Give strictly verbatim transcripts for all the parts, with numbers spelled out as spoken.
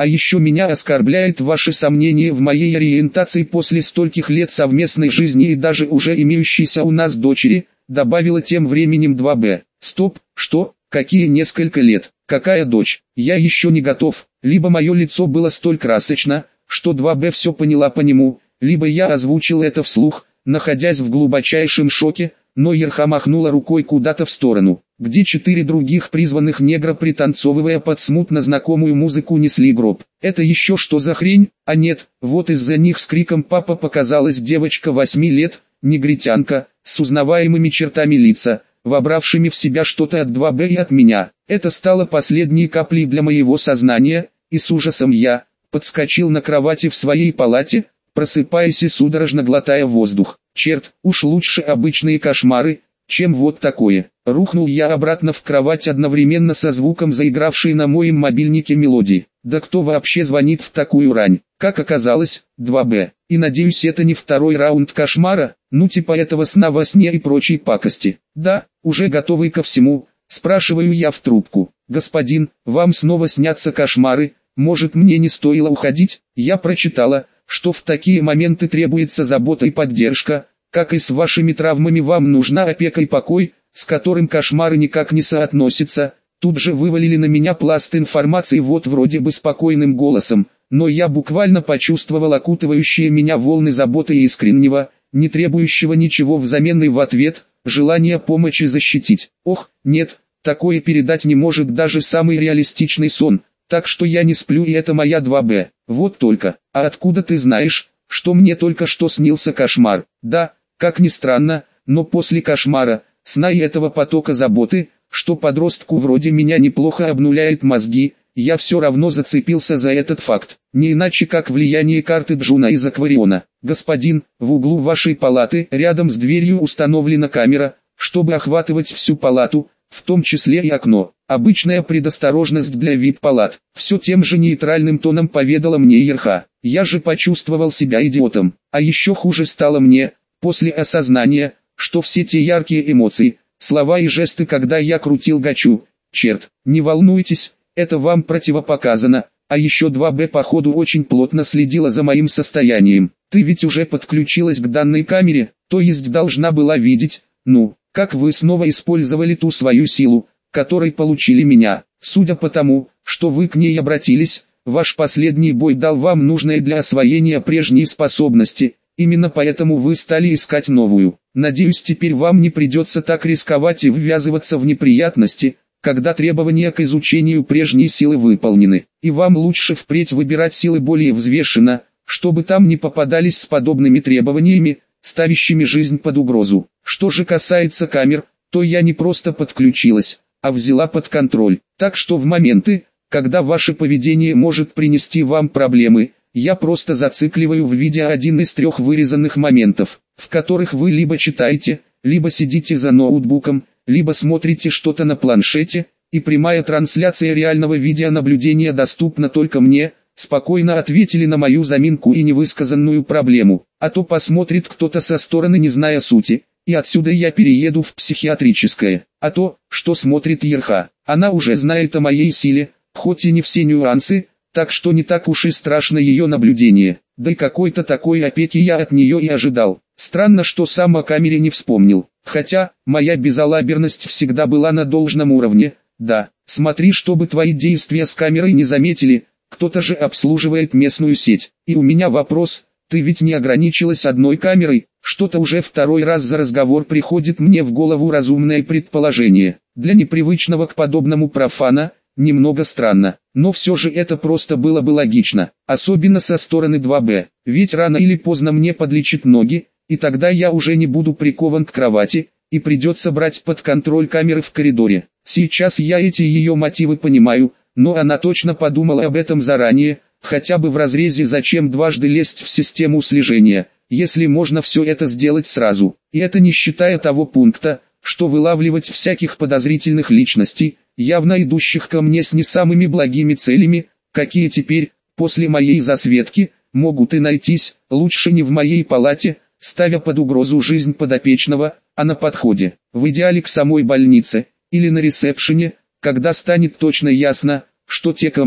А еще меня оскорбляет ваше сомнение в моей ориентации после стольких лет совместной жизни и даже уже имеющейся у нас дочери, добавила тем временем два бэ. Стоп, что, какие несколько лет, какая дочь, я еще не готов, либо мое лицо было столь красочно, что два бэ все поняла по нему, либо я озвучил это вслух, находясь в глубочайшем шоке, но Ерха махнула рукой куда-то в сторону, где четыре других призванных негра, пританцовывая под смутно знакомую музыку, несли гроб. Это еще что за хрень? А нет, вот из-за них с криком «папа» показалась девочка восьми лет, негритянка, с узнаваемыми чертами лица, вобравшими в себя что-то от два бэ и от меня. Это стало последней каплей для моего сознания, и с ужасом я подскочил на кровати в своей палате, просыпаясь и судорожно глотая воздух. Черт, уж лучше обычные кошмары, чем вот такое. Рухнул я обратно в кровать одновременно со звуком заигравшей на моем мобильнике мелодии. Да кто вообще звонит в такую рань? Как оказалось, два бэ. И надеюсь, это не второй раунд кошмара, ну типа этого сна во сне и прочей пакости. Да, уже готовый ко всему, спрашиваю я в трубку. Господин, вам снова снятся кошмары, может мне не стоило уходить? Я прочитала, что в такие моменты требуется забота и поддержка, как и с вашими травмами вам нужна опека и покой, с которым кошмары никак не соотносятся. Тут же вывалили на меня пласт информации вот вроде бы спокойным голосом, но я буквально почувствовал окутывающие меня волны заботы и искреннего, не требующего ничего взамен и в ответ, желание помочь и защитить. Ох, нет, такое передать не может даже самый реалистичный сон. Так что я не сплю, и это моя два бэ. Вот только, а откуда ты знаешь, что мне только что снился кошмар? Да, как ни странно, но после кошмара, сна и этого потока заботы, что подростку вроде меня неплохо обнуляет мозги, я все равно зацепился за этот факт. Не иначе как влияние карты Джуна из Аквариона. Господин, в углу вашей палаты рядом с дверью установлена камера, чтобы охватывать всю палату, в том числе и окно. Обычная предосторожность для ви ай пи-палат. Все тем же нейтральным тоном поведала мне Ерха. Я же почувствовал себя идиотом. А еще хуже стало мне, после осознания, что все те яркие эмоции, слова и жесты, когда я крутил гачу. Черт, не волнуйтесь, это вам противопоказано. А еще два бэ походу очень плотно следила за моим состоянием. Ты ведь уже подключилась к данной камере, то есть должна была видеть, ну, как вы снова использовали ту свою силу, которой получили меня. Судя по тому, что вы к ней обратились, ваш последний бой дал вам нужное для освоения прежней способности, именно поэтому вы стали искать новую. Надеюсь, теперь вам не придется так рисковать и ввязываться в неприятности, когда требования к изучению прежней силы выполнены. И вам лучше впредь выбирать силы более взвешенно, чтобы там не попадались с подобными требованиями, ставящими жизнь под угрозу. Что же касается камер, то я не просто подключилась, а взяла под контроль. Так что в моменты, когда ваше поведение может принести вам проблемы, я просто зацикливаю в видео один из трех вырезанных моментов, в которых вы либо читаете, либо сидите за ноутбуком, либо смотрите что-то на планшете, и прямая трансляция реального видеонаблюдения доступна только мне. Спокойно ответили на мою заминку и невысказанную проблему, а то посмотрит кто-то со стороны, не зная сути, и отсюда я перееду в психиатрическое. А то, что смотрит Ерха, она уже знает о моей силе, хоть и не все нюансы, так что не так уж и страшно ее наблюдение, да и какой-то такой опеки я от нее и ожидал. Странно, что сам о камере не вспомнил, хотя, моя безалаберность всегда была на должном уровне. Да, смотри, чтобы твои действия с камерой не заметили. Кто-то же обслуживает местную сеть. И у меня вопрос, ты ведь не ограничилась одной камерой? Что-то уже второй раз за разговор приходит мне в голову разумное предположение. Для непривычного к подобному профана, немного странно. Но все же это просто было бы логично. Особенно со стороны два бэ. Ведь рано или поздно мне подлечат ноги, и тогда я уже не буду прикован к кровати, и придется брать под контроль камеры в коридоре. Сейчас я эти ее мотивы понимаю. Но она точно подумала об этом заранее, хотя бы в разрезе зачем дважды лезть в систему слежения, если можно все это сделать сразу. И это не считая того пункта, что вылавливать всяких подозрительных личностей, явно идущих ко мне с не самыми благими целями, какие теперь, после моей засветки, могут и найтись, лучше не в моей палате, ставя под угрозу жизнь подопечного, а на подходе, в идеале к самой больнице, или на ресепшене, когда станет точно ясно, что те ко мне.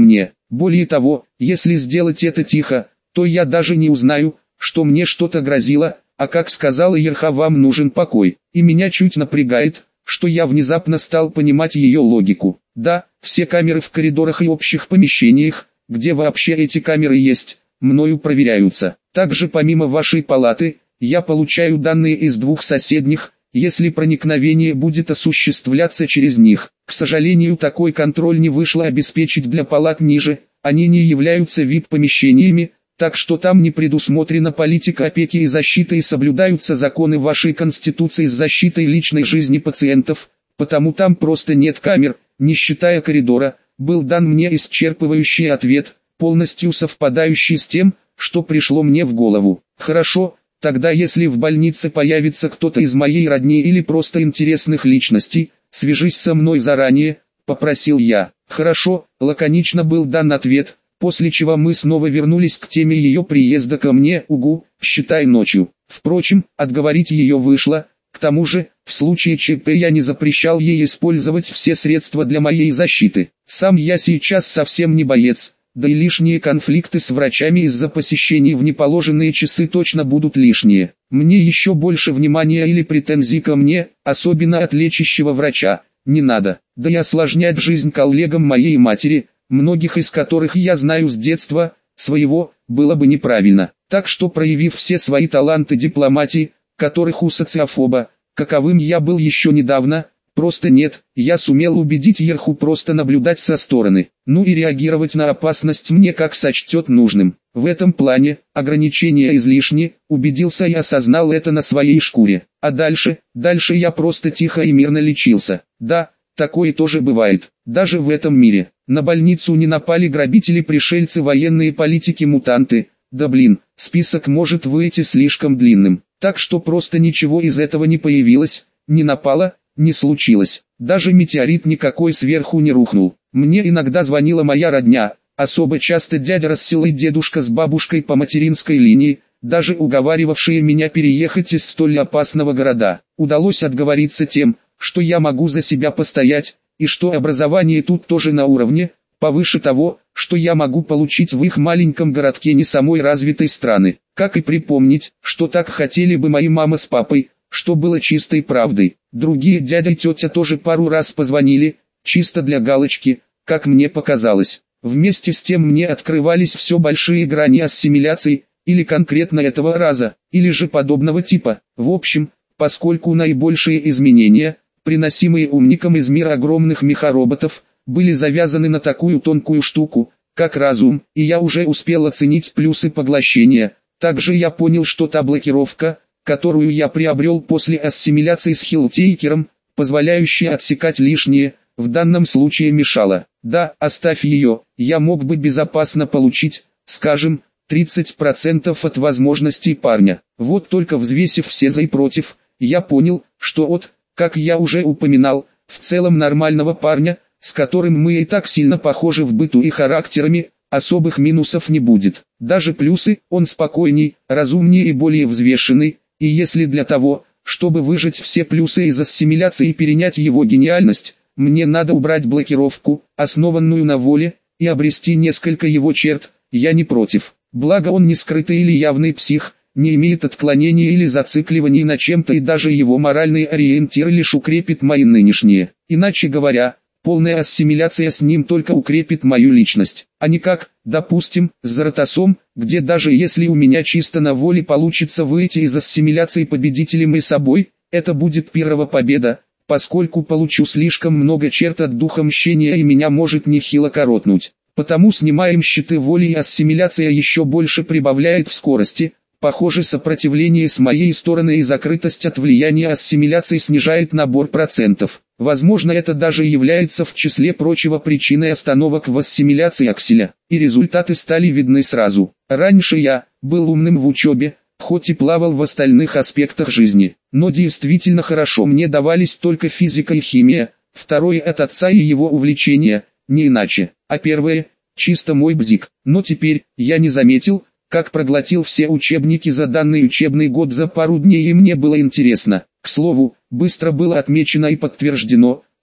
Более того, если сделать это тихо, то я даже не узнаю, что мне что-то грозило, а как сказала Ерха, вам нужен покой. И меня чуть напрягает, что я внезапно стал понимать ее логику. Да, все камеры в коридорах и общих помещениях, где вообще эти камеры есть, мною проверяются. Также помимо вашей палаты, я получаю данные из двух соседних, если проникновение будет осуществляться через них. К сожалению, такой контроль не вышло обеспечить для палат ниже, они не являются ви ай пи-помещениями, так что там не предусмотрена политика опеки и защиты и соблюдаются законы вашей Конституции с защитой личной жизни пациентов, потому там просто нет камер, не считая коридора. Был дан мне исчерпывающий ответ, полностью совпадающий с тем, что пришло мне в голову. Хорошо, тогда если в больнице появится кто-то из моей родни или просто интересных личностей, свяжись со мной заранее, попросил я. Хорошо, лаконично был дан ответ, после чего мы снова вернулись к теме ее приезда ко мне, угу, считай ночью. Впрочем, отговорить ее вышло. К тому же, в случае ЧП я не запрещал ей использовать все средства для моей защиты. Сам я сейчас совсем не боец, да и лишние конфликты с врачами из-за посещений в неположенные часы точно будут лишние. Мне еще больше внимания или претензий ко мне, особенно от лечащего врача, не надо. Да и осложнять жизнь коллегам моей матери, многих из которых я знаю с детства, своего, было бы неправильно. Так что, проявив все свои таланты дипломатии, которых у социофоба, каковым я был еще недавно, просто нет, я сумел убедить Ерху просто наблюдать со стороны, ну и реагировать на опасность мне как сочтет нужным. В этом плане, ограничения излишни, убедился и осознал это на своей шкуре. А дальше, дальше я просто тихо и мирно лечился. Да, такое тоже бывает, даже в этом мире. На больницу не напали грабители-пришельцы, военные, политики-мутанты. Да блин, список может выйти слишком длинным. Так что просто ничего из этого не появилось, не напало, не случилось. Даже метеорит никакой сверху не рухнул. Мне иногда звонила моя родня, особо часто дядя Рассел и дедушка с бабушкой по материнской линии, даже уговаривавшие меня переехать из столь опасного города. Удалось отговориться тем, что я могу за себя постоять, и что образование тут тоже на уровне, повыше того, что я могу получить в их маленьком городке не самой развитой страны. Как и припомнить, что так хотели бы мои мама с папой, что было чистой правдой. Другие дядя и тетя тоже пару раз позвонили, чисто для галочки, как мне показалось. Вместе с тем мне открывались все большие грани ассимиляции, или конкретно этого раза, или же подобного типа. В общем, поскольку наибольшие изменения, приносимые умникам из мира огромных мехароботов, были завязаны на такую тонкую штуку, как разум, и я уже успел оценить плюсы поглощения. Также я понял, что та блокировка, которую я приобрел после ассимиляции с Хиллтейкером, позволяющая отсекать лишнее, в данном случае мешала. Да, оставь ее, я мог бы безопасно получить, скажем, тридцать процентов от возможностей парня. Вот только взвесив все за и против, я понял, что от, как я уже упоминал, в целом нормального парня, с которым мы и так сильно похожи в быту и характерами, особых минусов не будет. Даже плюсы, он спокойней, разумнее и более взвешенный, и если для того, чтобы выжать все плюсы из ассимиляции и перенять его гениальность, мне надо убрать блокировку, основанную на воле, и обрести несколько его черт, я не против. Благо он не скрытый или явный псих, не имеет отклонений или зацикливаний на чем-то, и даже его моральный ориентир лишь укрепит мои нынешние. Иначе говоря, полная ассимиляция с ним только укрепит мою личность, а не как, допустим, с Заратосом, где даже если у меня чисто на воле получится выйти из ассимиляции победителем и собой, это будет первая победа, поскольку получу слишком много черт от духа мщения и меня может нехило коротнуть. Потому снимаем щиты воли, и ассимиляция еще больше прибавляет в скорости. Похоже, сопротивление с моей стороны и закрытость от влияния ассимиляции снижает набор процентов. Возможно, это даже является в числе прочего причиной остановок в ассимиляции акселя. И результаты стали видны сразу. Раньше я был умным в учебе, хоть и плавал в остальных аспектах жизни. Но действительно хорошо мне давались только физика и химия, второе от отца и его увлечения, не иначе. А первое, чисто мой бзик. Но теперь, я не заметил, как проглотил все учебники за данный учебный год за пару дней, и мне было интересно. К слову, быстро было отмечено и подтверждено,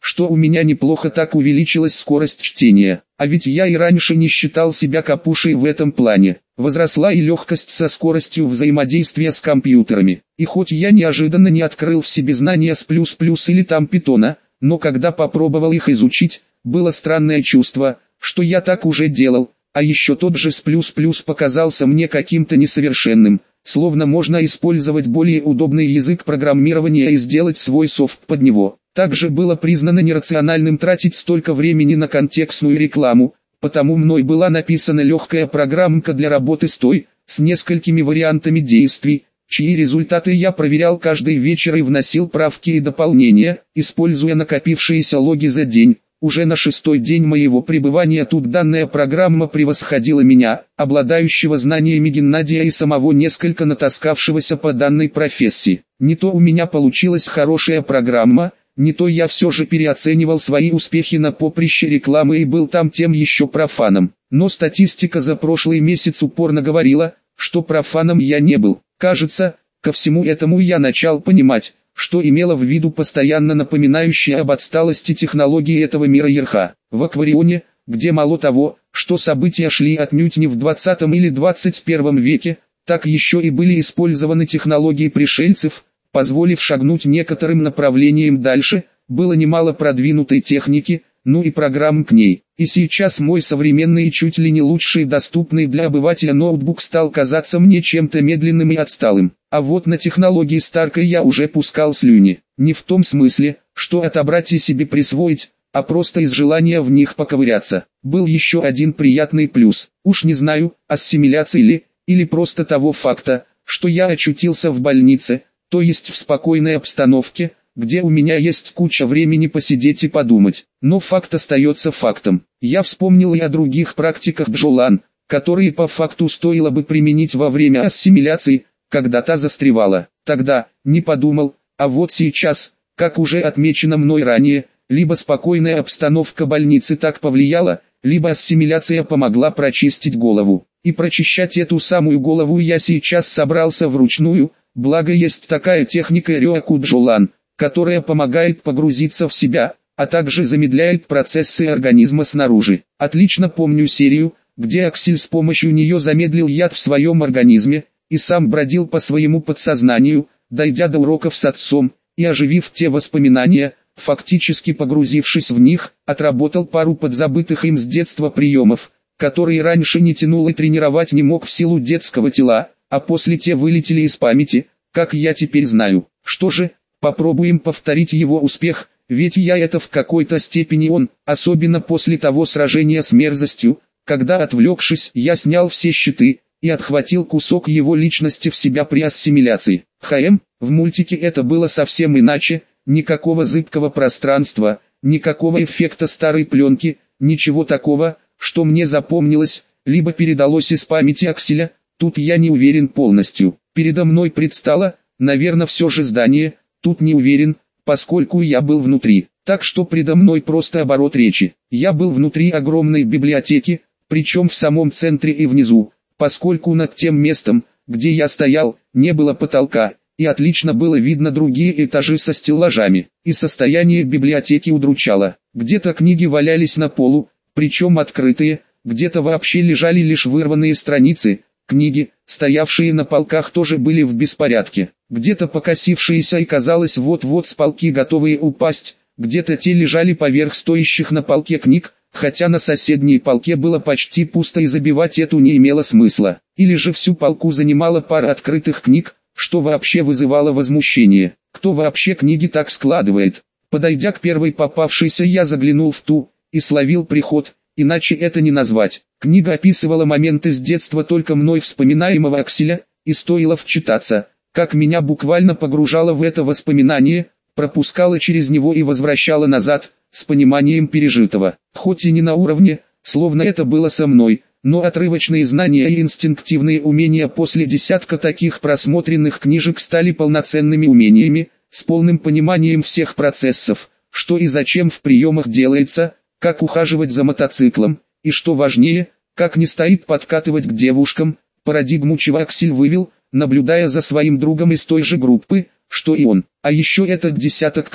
что у меня неплохо так увеличилась скорость чтения. А ведь я и раньше не считал себя капушей в этом плане. Возросла и легкость со скоростью взаимодействия с компьютерами. И хоть я неожиданно не открыл в себе знания с плюс-плюс или там питона, но когда попробовал их изучить, было странное чувство, что я так уже делал, а еще тот же с плюс-плюс показался мне каким-то несовершенным, словно можно использовать более удобный язык программирования и сделать свой софт под него. Также было признано нерациональным тратить столько времени на контекстную рекламу, потому мной была написана легкая программка для работы с той, с несколькими вариантами действий, чьи результаты я проверял каждый вечер и вносил правки и дополнения, используя накопившиеся логи за день. Уже на шестой день моего пребывания тут данная программа превосходила меня, обладающего знаниями Геннадия и самого несколько натаскавшегося по данной профессии. Не то у меня получилась хорошая программа, не то я все же переоценивал свои успехи на поприще рекламы и был там тем еще профаном. Но статистика за прошлый месяц упорно говорила, что профаном я не был. Кажется, ко всему этому я начал понимать, что имело в виду постоянно напоминающая об отсталости технологии этого мира Ерха. В Акварионе, где мало того, что события шли отнюдь не в двадцатом или двадцать первом веке, так еще и были использованы технологии пришельцев, позволив шагнуть некоторым направлениям дальше, было немало продвинутой техники, ну и программ к ней. И сейчас мой современный и чуть ли не лучший доступный для обывателя ноутбук стал казаться мне чем-то медленным и отсталым. А вот на технологии Старка я уже пускал слюни. Не в том смысле, что отобрать и себе присвоить, а просто из желания в них поковыряться. Был еще один приятный плюс. Уж не знаю, ассимиляции ли, или просто того факта, что я очутился в больнице, то есть в спокойной обстановке, где у меня есть куча времени посидеть и подумать. Но факт остается фактом. Я вспомнил и о других практиках Бджолан, которые по факту стоило бы применить во время ассимиляции, когда та застревала. Тогда, не подумал, а вот сейчас, как уже отмечено мной ранее, либо спокойная обстановка больницы так повлияла, либо ассимиляция помогла прочистить голову. И прочищать эту самую голову я сейчас собрался вручную, благо есть такая техника Рёаку Бджолан, которая помогает погрузиться в себя, а также замедляет процессы организма снаружи. Отлично помню серию, где Аксель с помощью нее замедлил яд в своем организме, и сам бродил по своему подсознанию, дойдя до уроков с отцом, и оживив те воспоминания, фактически погрузившись в них, отработал пару подзабытых им с детства приемов, которые раньше не тянул и тренировать не мог в силу детского тела, а после те вылетели из памяти, как я теперь знаю. Что же, попробуем повторить его успех, ведь я это в какой-то степени он, особенно после того сражения с мерзостью, когда, отвлекшись, я снял все щиты и отхватил кусок его личности в себя при ассимиляции. ХМ, в мультике это было совсем иначе, никакого зыбкого пространства, никакого эффекта старой пленки, ничего такого, что мне запомнилось, либо передалось из памяти Акселя, тут я не уверен полностью. Передо мной предстало, наверное, все же здание, тут не уверен, поскольку я был внутри. Так что предо мной просто оборот речи. Я был внутри огромной библиотеки, причем в самом центре и внизу, поскольку над тем местом, где я стоял, не было потолка, и отлично было видно другие этажи со стеллажами. И состояние библиотеки удручало. Где-то книги валялись на полу, причем открытые, где-то вообще лежали лишь вырванные страницы. Книги, стоявшие на полках, тоже были в беспорядке. Где-то покосившиеся и казалось вот-вот с полки готовые упасть, где-то те лежали поверх стоящих на полке книг, хотя на соседней полке было почти пусто и забивать эту не имело смысла. Или же всю полку занимала пара открытых книг, что вообще вызывало возмущение. Кто вообще книги так складывает? Подойдя к первой попавшейся, я заглянул в ту и словил приход, иначе это не назвать. Книга описывала моменты с детства только мной вспоминаемого Акселя, и стоило вчитаться, как меня буквально погружало в это воспоминание, пропускало через него и возвращало назад, с пониманием пережитого. Хоть и не на уровне, словно это было со мной, но отрывочные знания и инстинктивные умения после десятка таких просмотренных книжек стали полноценными умениями, с полным пониманием всех процессов, что и зачем в приемах делается, как ухаживать за мотоциклом, и что важнее, как не стоит подкатывать к девушкам, парадигму чего Аксель вывел, наблюдая за своим другом из той же группы, что и он. А еще этот десяток книг,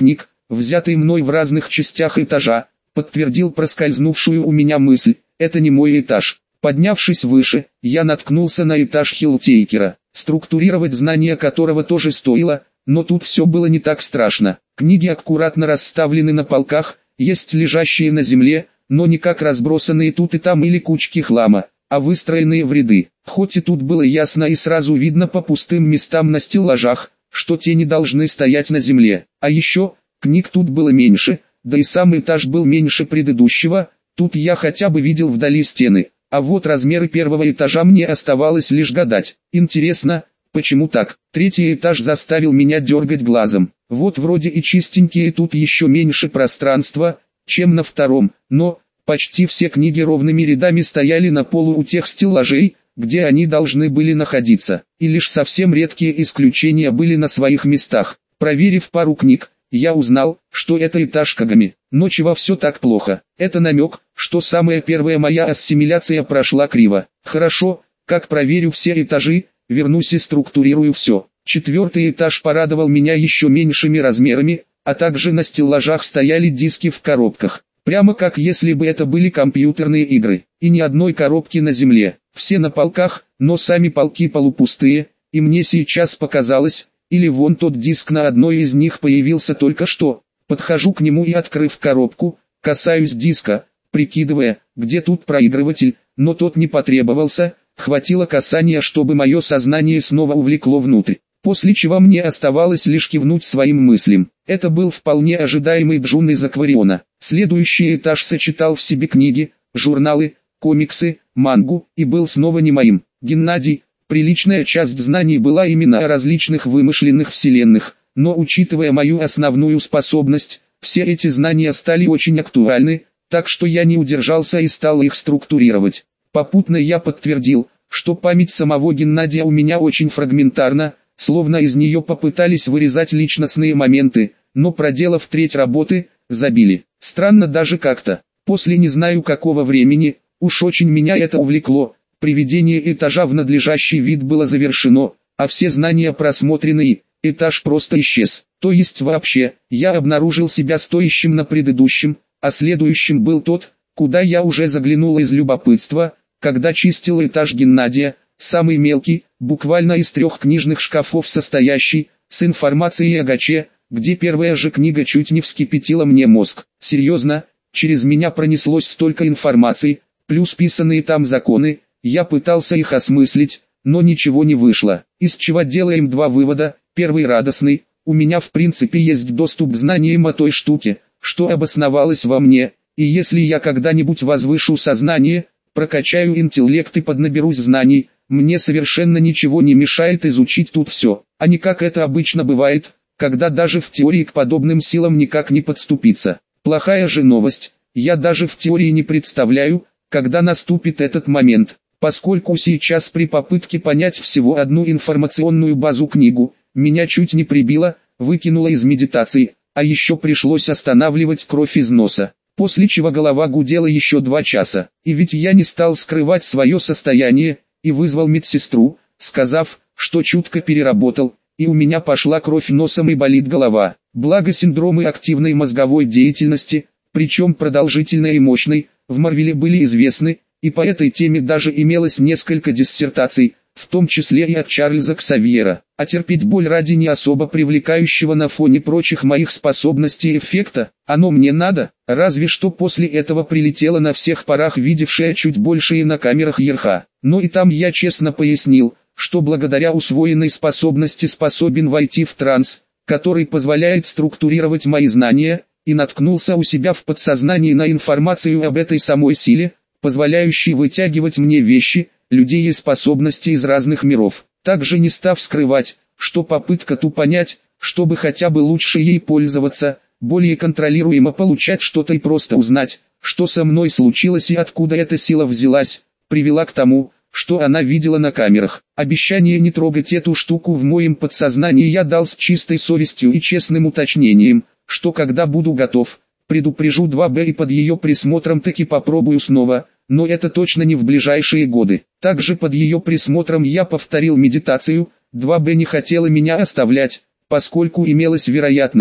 взятый мной в разных частях этажа, подтвердил проскользнувшую у меня мысль, это не мой этаж. Поднявшись выше, я наткнулся на этаж Хилтейкера, структурировать знания которого тоже стоило, но тут все было не так страшно. Книги аккуратно расставлены на полках, есть лежащие на земле, но не как разбросанные тут и там или кучки хлама, а выстроенные в ряды. Хоть и тут было ясно и сразу видно по пустым местам на стеллажах, что те не должны стоять на земле. А еще, книг тут было меньше, да и сам этаж был меньше предыдущего, тут я хотя бы видел вдали стены. А вот размеры первого этажа мне оставалось лишь гадать. Интересно, почему так? Третий этаж заставил меня дергать глазом. Вот вроде и чистенькие, тут еще меньше пространства, чем на втором, но почти все книги ровными рядами стояли на полу у тех стеллажей, где они должны были находиться, и лишь совсем редкие исключения были на своих местах. Проверив пару книг, я узнал, что это этаж Кагами. Но чего все так плохо? Это намек, что самая первая моя ассимиляция прошла криво. Хорошо, как проверю все этажи, вернусь и структурирую все. Четвертый этаж порадовал меня еще меньшими размерами, а также на стеллажах стояли диски в коробках. Прямо как если бы это были компьютерные игры. И ни одной коробки на земле. Все на полках, но сами полки полупустые, и мне сейчас показалось, или вон тот диск на одной из них появился только что. Подхожу к нему и, открыв коробку, касаюсь диска, прикидывая, где тут проигрыватель, но тот не потребовался, хватило касания, чтобы мое сознание снова увлекло внутрь. После чего мне оставалось лишь кивнуть своим мыслям. Это был вполне ожидаемый Джун из Аквариона. Следующий этаж сочетал в себе книги, журналы, комиксы, мангу, и был снова не моим. Геннадий, приличная часть знаний была именно о различных вымышленных вселенных, но учитывая мою основную способность, все эти знания стали очень актуальны, так что я не удержался и стал их структурировать. Попутно я подтвердил, что память самого Геннадия у меня очень фрагментарна, словно из нее попытались вырезать личностные моменты, но проделав треть работы, забили. Странно даже как-то. После не знаю какого времени, уж очень меня это увлекло, приведение этажа в надлежащий вид было завершено, а все знания просмотрены и этаж просто исчез. То есть вообще, я обнаружил себя стоящим на предыдущем, а следующим был тот, куда я уже заглянул из любопытства, когда чистил этаж Геннадия, самый мелкий, буквально из трех книжных шкафов состоящий, с информацией о Гаче, где первая же книга чуть не вскипятила мне мозг. Серьезно, через меня пронеслось столько информации, плюс писанные там законы, я пытался их осмыслить, но ничего не вышло. Из чего делаем два вывода. Первый радостный, у меня в принципе есть доступ к знаниям о той штуке, что обосновалось во мне, и если я когда-нибудь возвышу сознание, прокачаю интеллект и поднаберусь знаний, мне совершенно ничего не мешает изучить тут все, а не как это обычно бывает, когда даже в теории к подобным силам никак не подступиться. Плохая же новость, я даже в теории не представляю, когда наступит этот момент, поскольку сейчас при попытке понять всего одну информационную базу книгу, меня чуть не прибило, выкинуло из медитации, а еще пришлось останавливать кровь из носа. После чего голова гудела еще два часа, и ведь я не стал скрывать свое состояние, и вызвал медсестру, сказав, что чутко переработал, и у меня пошла кровь носом и болит голова. Благо синдромы активной мозговой деятельности, причем продолжительной и мощной, в Марвеле были известны, и по этой теме даже имелось несколько диссертаций, в том числе и от Чарльза Ксавьера. А терпеть боль ради не особо привлекающего на фоне прочих моих способностей эффекта, оно мне надо, разве что после этого прилетело на всех парах видевшая чуть больше и на камерах Ерха. Но и там я честно пояснил, что благодаря усвоенной способности способен войти в транс, который позволяет структурировать мои знания, и наткнулся у себя в подсознании на информацию об этой самой силе, позволяющей вытягивать мне вещи, людей и способности из разных миров, также не став скрывать, что попытка ту понять, чтобы хотя бы лучше ей пользоваться, более контролируемо получать что-то и просто узнать, что со мной случилось и откуда эта сила взялась, привела к тому, что она видела на камерах. Обещание не трогать эту штуку в моем подсознании я дал с чистой совестью и честным уточнением, что когда буду готов, предупрежу два бэ и под ее присмотром таки попробую снова, но это точно не в ближайшие годы. Также под ее присмотром я повторил медитацию, два бэ не хотела меня оставлять, поскольку имелась вероятность,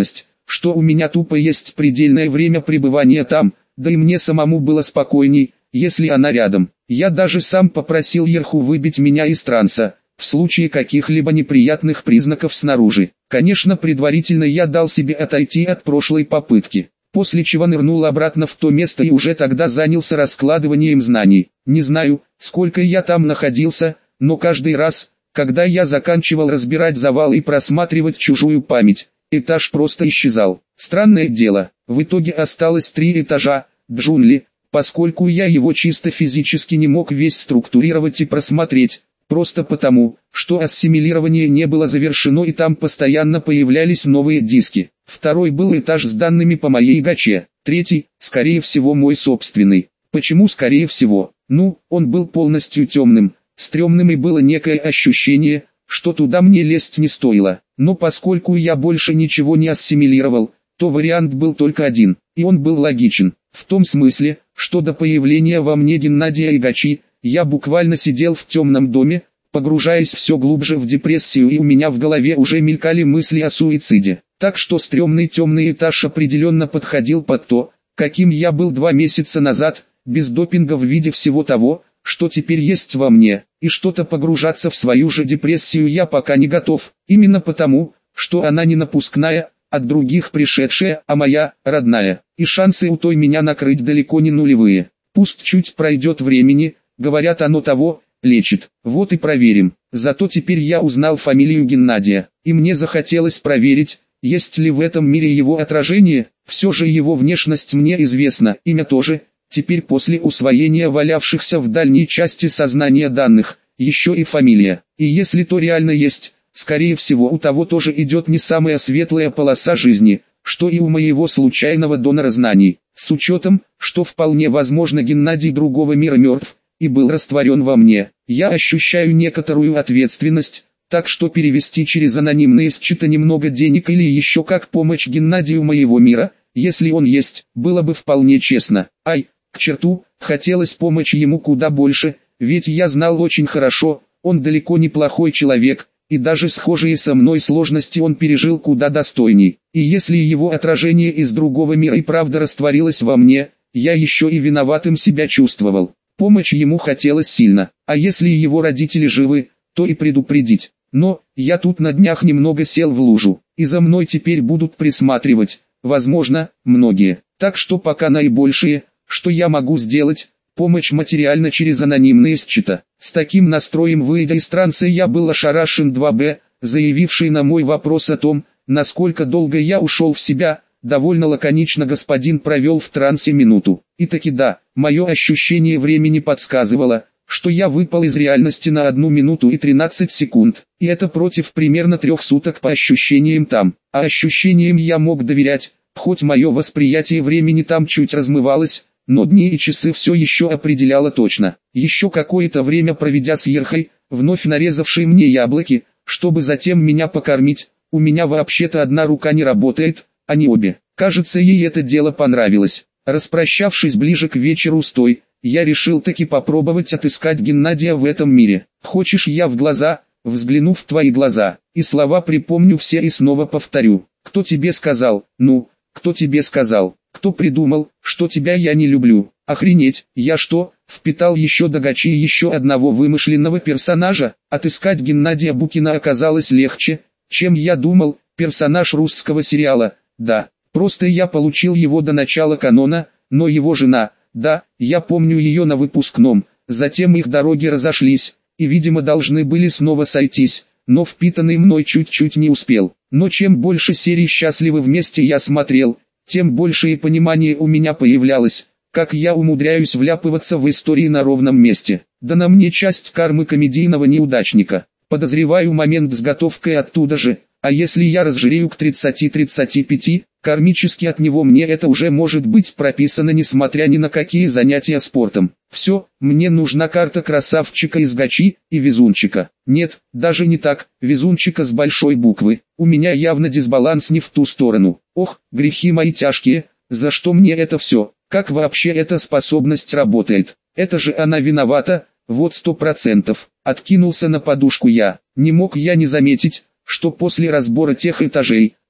что у меня тупо есть предельное время пребывания там, да и мне самому было спокойней, если она рядом. Я даже сам попросил Ерху выбить меня из транса, в случае каких-либо неприятных признаков снаружи. Конечно, предварительно я дал себе отойти от прошлой попытки, после чего нырнул обратно в то место и уже тогда занялся раскладыванием знаний. Не знаю, сколько я там находился, но каждый раз, когда я заканчивал разбирать завал и просматривать чужую память, этаж просто исчезал. Странное дело, в итоге осталось три этажа, джунгли, поскольку я его чисто физически не мог весь структурировать и просмотреть, просто потому, что ассимилирование не было завершено и там постоянно появлялись новые диски. Второй был этаж с данными по моей гаче, третий, скорее всего, мой собственный. Почему скорее всего? Ну, он был полностью темным, стрёмным и было некое ощущение, что туда мне лезть не стоило. Но поскольку я больше ничего не ассимилировал, то вариант был только один, и он был логичен. В том смысле, что до появления во мне Геннадия и Гачи, я буквально сидел в темном доме, погружаясь все глубже в депрессию, и у меня в голове уже мелькали мысли о суициде. Так что стрёмный темный этаж определенно подходил под то, каким я был два месяца назад, без допинга в виде всего того, что теперь есть во мне, и что-то погружаться в свою же депрессию я пока не готов, именно потому, что она не напускная, от других пришедшая, а моя, родная, и шансы у той меня накрыть далеко не нулевые. Пусть чуть пройдет времени, говорят, оно того, лечит. Вот и проверим. Зато теперь я узнал фамилию Геннадия, и мне захотелось проверить, есть ли в этом мире его отражение. Все же его внешность мне известна, имя тоже. Теперь после усвоения валявшихся в дальней части сознания данных, еще и фамилия. И если то реально есть, скорее всего у того тоже идет не самая светлая полоса жизни, что и у моего случайного донора знаний. С учетом, что вполне возможно Геннадий другого мира мертв, и был растворен во мне, я ощущаю некоторую ответственность, так что перевести через анонимные счета немного денег или еще как помощь Геннадию моего мира, если он есть, было бы вполне честно. Ай, к черту, хотелось помочь ему куда больше, ведь я знал очень хорошо, он далеко не плохой человек, и даже схожие со мной сложности он пережил куда достойней. И если его отражение из другого мира и правда растворилось во мне, я еще и виноватым себя чувствовал. Помочь ему хотелось сильно, а если его родители живы, то и предупредить. Но, я тут на днях немного сел в лужу, и за мной теперь будут присматривать, возможно, многие. Так что пока наибольшее, что я могу сделать, помощь материально через анонимные счета. С таким настроем, выйдя из транса, я был ошарашен два бэ, заявивший на мой вопрос о том, насколько долго я ушел в себя. Довольно лаконично господин провел в трансе минуту. И таки да, мое ощущение времени подсказывало, что я выпал из реальности на одну минуту и тринадцать секунд. И это против примерно трех суток по ощущениям там. А ощущениям я мог доверять, хоть мое восприятие времени там чуть размывалось, но дни и часы все еще определяло точно. Еще какое-то время проведя с Ерхой, вновь нарезавшей мне яблоки, чтобы затем меня покормить, у меня вообще-то одна рука не работает, а не обе. Кажется, ей это дело понравилось. Распрощавшись ближе к вечеру с той, я решил таки попробовать отыскать Геннадия в этом мире. Хочешь, я в глаза, взгляну в твои глаза, и слова припомню все и снова повторю. Кто тебе сказал? Ну, кто тебе сказал? Кто придумал, что тебя я не люблю? Охренеть, я что, впитал еще до Гачи еще одного вымышленного персонажа? Отыскать Геннадия Букина оказалось легче, чем я думал. Персонаж русского сериала, да, просто я получил его до начала канона, но его жена, да, я помню ее на выпускном, затем их дороги разошлись, и видимо должны были снова сойтись, но впитанный мной чуть-чуть не успел. Но чем больше серий «Счастливы вместе» я смотрел, тем больше и понимание у меня появлялось, как я умудряюсь вляпываться в истории на ровном месте. Да на мне часть кармы комедийного неудачника. Подозреваю, момент с готовкой оттуда же. А если я разжирею к тридцати-тридцати пяти, кармически от него мне это уже может быть прописано, несмотря ни на какие занятия спортом. Все, мне нужна карта красавчика из Гачи и везунчика. Нет, даже не так, везунчика с большой буквы. У меня явно дисбаланс не в ту сторону. Ох, грехи мои тяжкие, за что мне это все? Как вообще эта способность работает? Это же она виновата, вот сто процентов. Откинулся на подушку я. Не мог я не заметить, что после разбора тех этажей,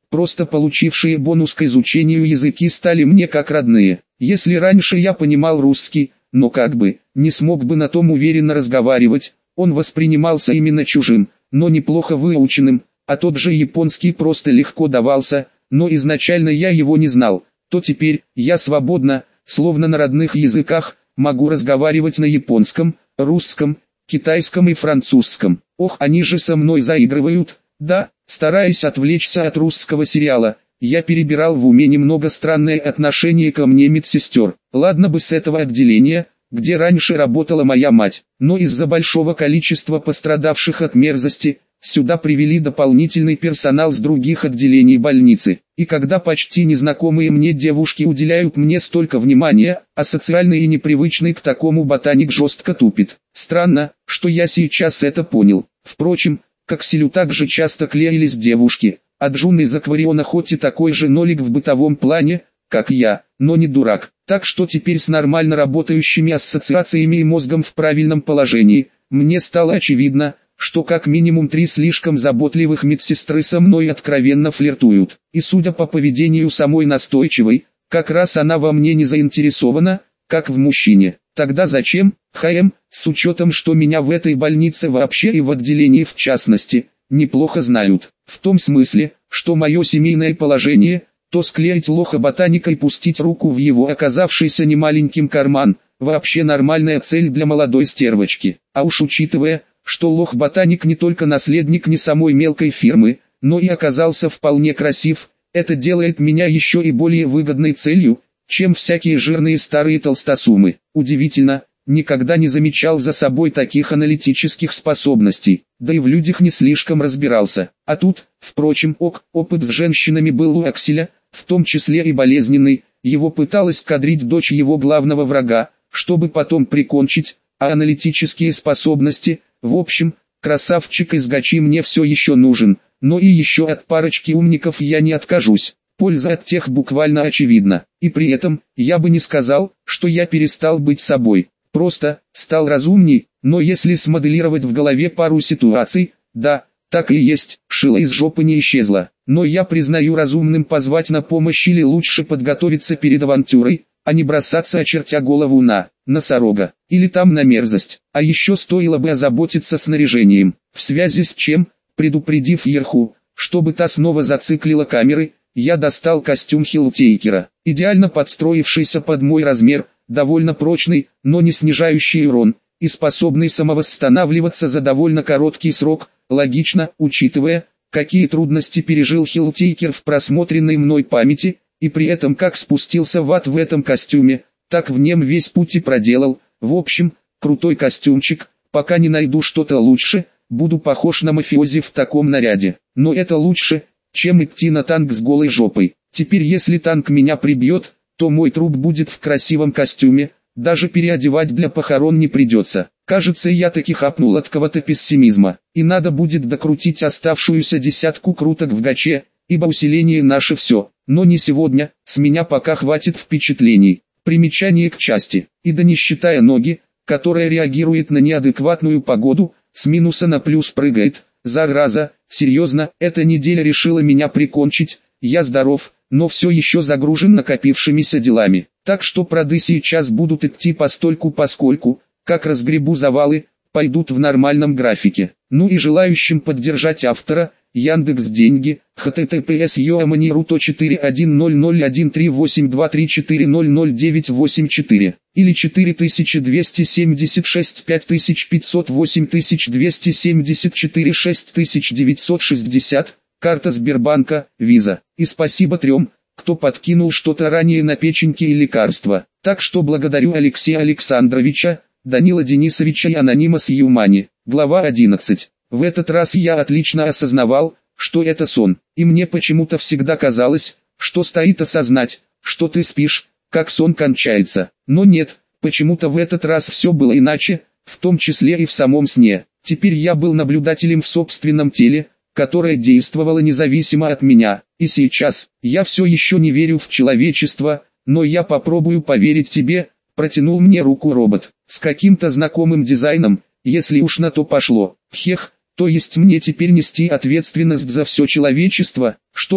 просто получившие бонус к изучению языки стали мне как родные. Если раньше я понимал русский, но как бы, не смог бы на том уверенно разговаривать, он воспринимался именно чужим, но неплохо выученным, а тот же японский просто легко давался, но изначально я его не знал, то теперь, я свободно, словно на родных языках, могу разговаривать на японском, русском, китайском и французском. Ох, они же со мной заигрывают. Да, стараясь отвлечься от русского сериала, я перебирал в уме немного странное отношение ко мне медсестер. Ладно бы с этого отделения, где раньше работала моя мать, но из-за большого количества пострадавших от мерзости, сюда привели дополнительный персонал с других отделений больницы. И когда почти незнакомые мне девушки уделяют мне столько внимания, а социальный и непривычный к такому ботаник жестко тупит. Странно, что я сейчас это понял. Впрочем, как Селю так же часто клеились девушки, а Джун из Аквариона хоть и такой же нолик в бытовом плане, как я, но не дурак. Так что теперь с нормально работающими ассоциациями и мозгом в правильном положении, мне стало очевидно, что как минимум три слишком заботливых медсестры со мной откровенно флиртуют. И судя по поведению самой настойчивой, как раз она во мне не заинтересована, как в мужчине. Тогда зачем, ХМ, с учетом, что меня в этой больнице вообще и в отделении в частности, неплохо знают. В том смысле, что мое семейное положение, то склеить лоха-ботаника и пустить руку в его оказавшийся немаленьким карман, вообще нормальная цель для молодой стервочки. А уж учитывая, что лох-ботаник не только наследник не самой мелкой фирмы, но и оказался вполне красив, это делает меня еще и более выгодной целью, чем всякие жирные старые толстосумы. Удивительно, никогда не замечал за собой таких аналитических способностей, да и в людях не слишком разбирался. А тут, впрочем, ок, опыт с женщинами был у Акселя, в том числе и болезненный, его пыталась кадрить дочь его главного врага, чтобы потом прикончить, а аналитические способности, в общем, красавчик из Гачи мне все еще нужен, но и еще от парочки умников я не откажусь. Польза от тех буквально очевидна. И при этом, я бы не сказал, что я перестал быть собой. Просто, стал разумней, но если смоделировать в голове пару ситуаций, да, так и есть, шило из жопы не исчезло. Но я признаю разумным позвать на помощь или лучше подготовиться перед авантюрой, а не бросаться очертя голову на носорога, или там на мерзость. А еще стоило бы озаботиться снаряжением, в связи с чем, предупредив Ерху, чтобы та снова зациклила камеры, я достал костюм Хиллтейкера, идеально подстроившийся под мой размер, довольно прочный, но не снижающий урон, и способный самовосстанавливаться за довольно короткий срок, логично, учитывая, какие трудности пережил Хиллтейкер в просмотренной мной памяти, и при этом как спустился в ад в этом костюме, так в нем весь путь и проделал. В общем, крутой костюмчик, пока не найду что-то лучше, буду похож на мафиози в таком наряде. Но это лучше, чем идти на танк с голой жопой. Теперь если танк меня прибьет, то мой труп будет в красивом костюме, даже переодевать для похорон не придется. Кажется, я таки хапнул от кого-то пессимизма, и надо будет докрутить оставшуюся десятку круток в Гаче, ибо усиление наше все. Но не сегодня, с меня пока хватит впечатлений. Примечание к части, и да не считая ноги, которая реагирует на неадекватную погоду, с минуса на плюс прыгает. Зараза, серьезно, эта неделя решила меня прикончить, я здоров, но все еще загружен накопившимися делами. Так что проды сейчас будут идти постольку-поскольку, как разгребу завалы, пойдут в нормальном графике. Ну и желающим поддержать автора, Яндекс деньги, https yoamani.ru четыре один ноль ноль один три восемь два три четыре ноль ноль девять восемь четыре или четыре двести семьдесят шесть пять пятьсот восемь двести семьдесят четыре шесть девятьсот шестьдесят, карта Сбербанка, Виза. И спасибо трем, кто подкинул что-то ранее на печеньки и лекарства. Так что благодарю Алексея Александровича, Данила Денисовича и Анонимас Юмани. Глава одиннадцать. В этот раз я отлично осознавал, что это сон, и мне почему-то всегда казалось, что стоит осознать, что ты спишь, как сон кончается. Но нет, почему-то в этот раз все было иначе, в том числе и в самом сне. Теперь я был наблюдателем в собственном теле, которое действовало независимо от меня. И сейчас, я все еще не верю в человечество, но я попробую поверить тебе, протянул мне руку робот, с каким-то знакомым дизайном, если уж на то пошло. Хех. То есть мне теперь нести ответственность за все человечество? Что же,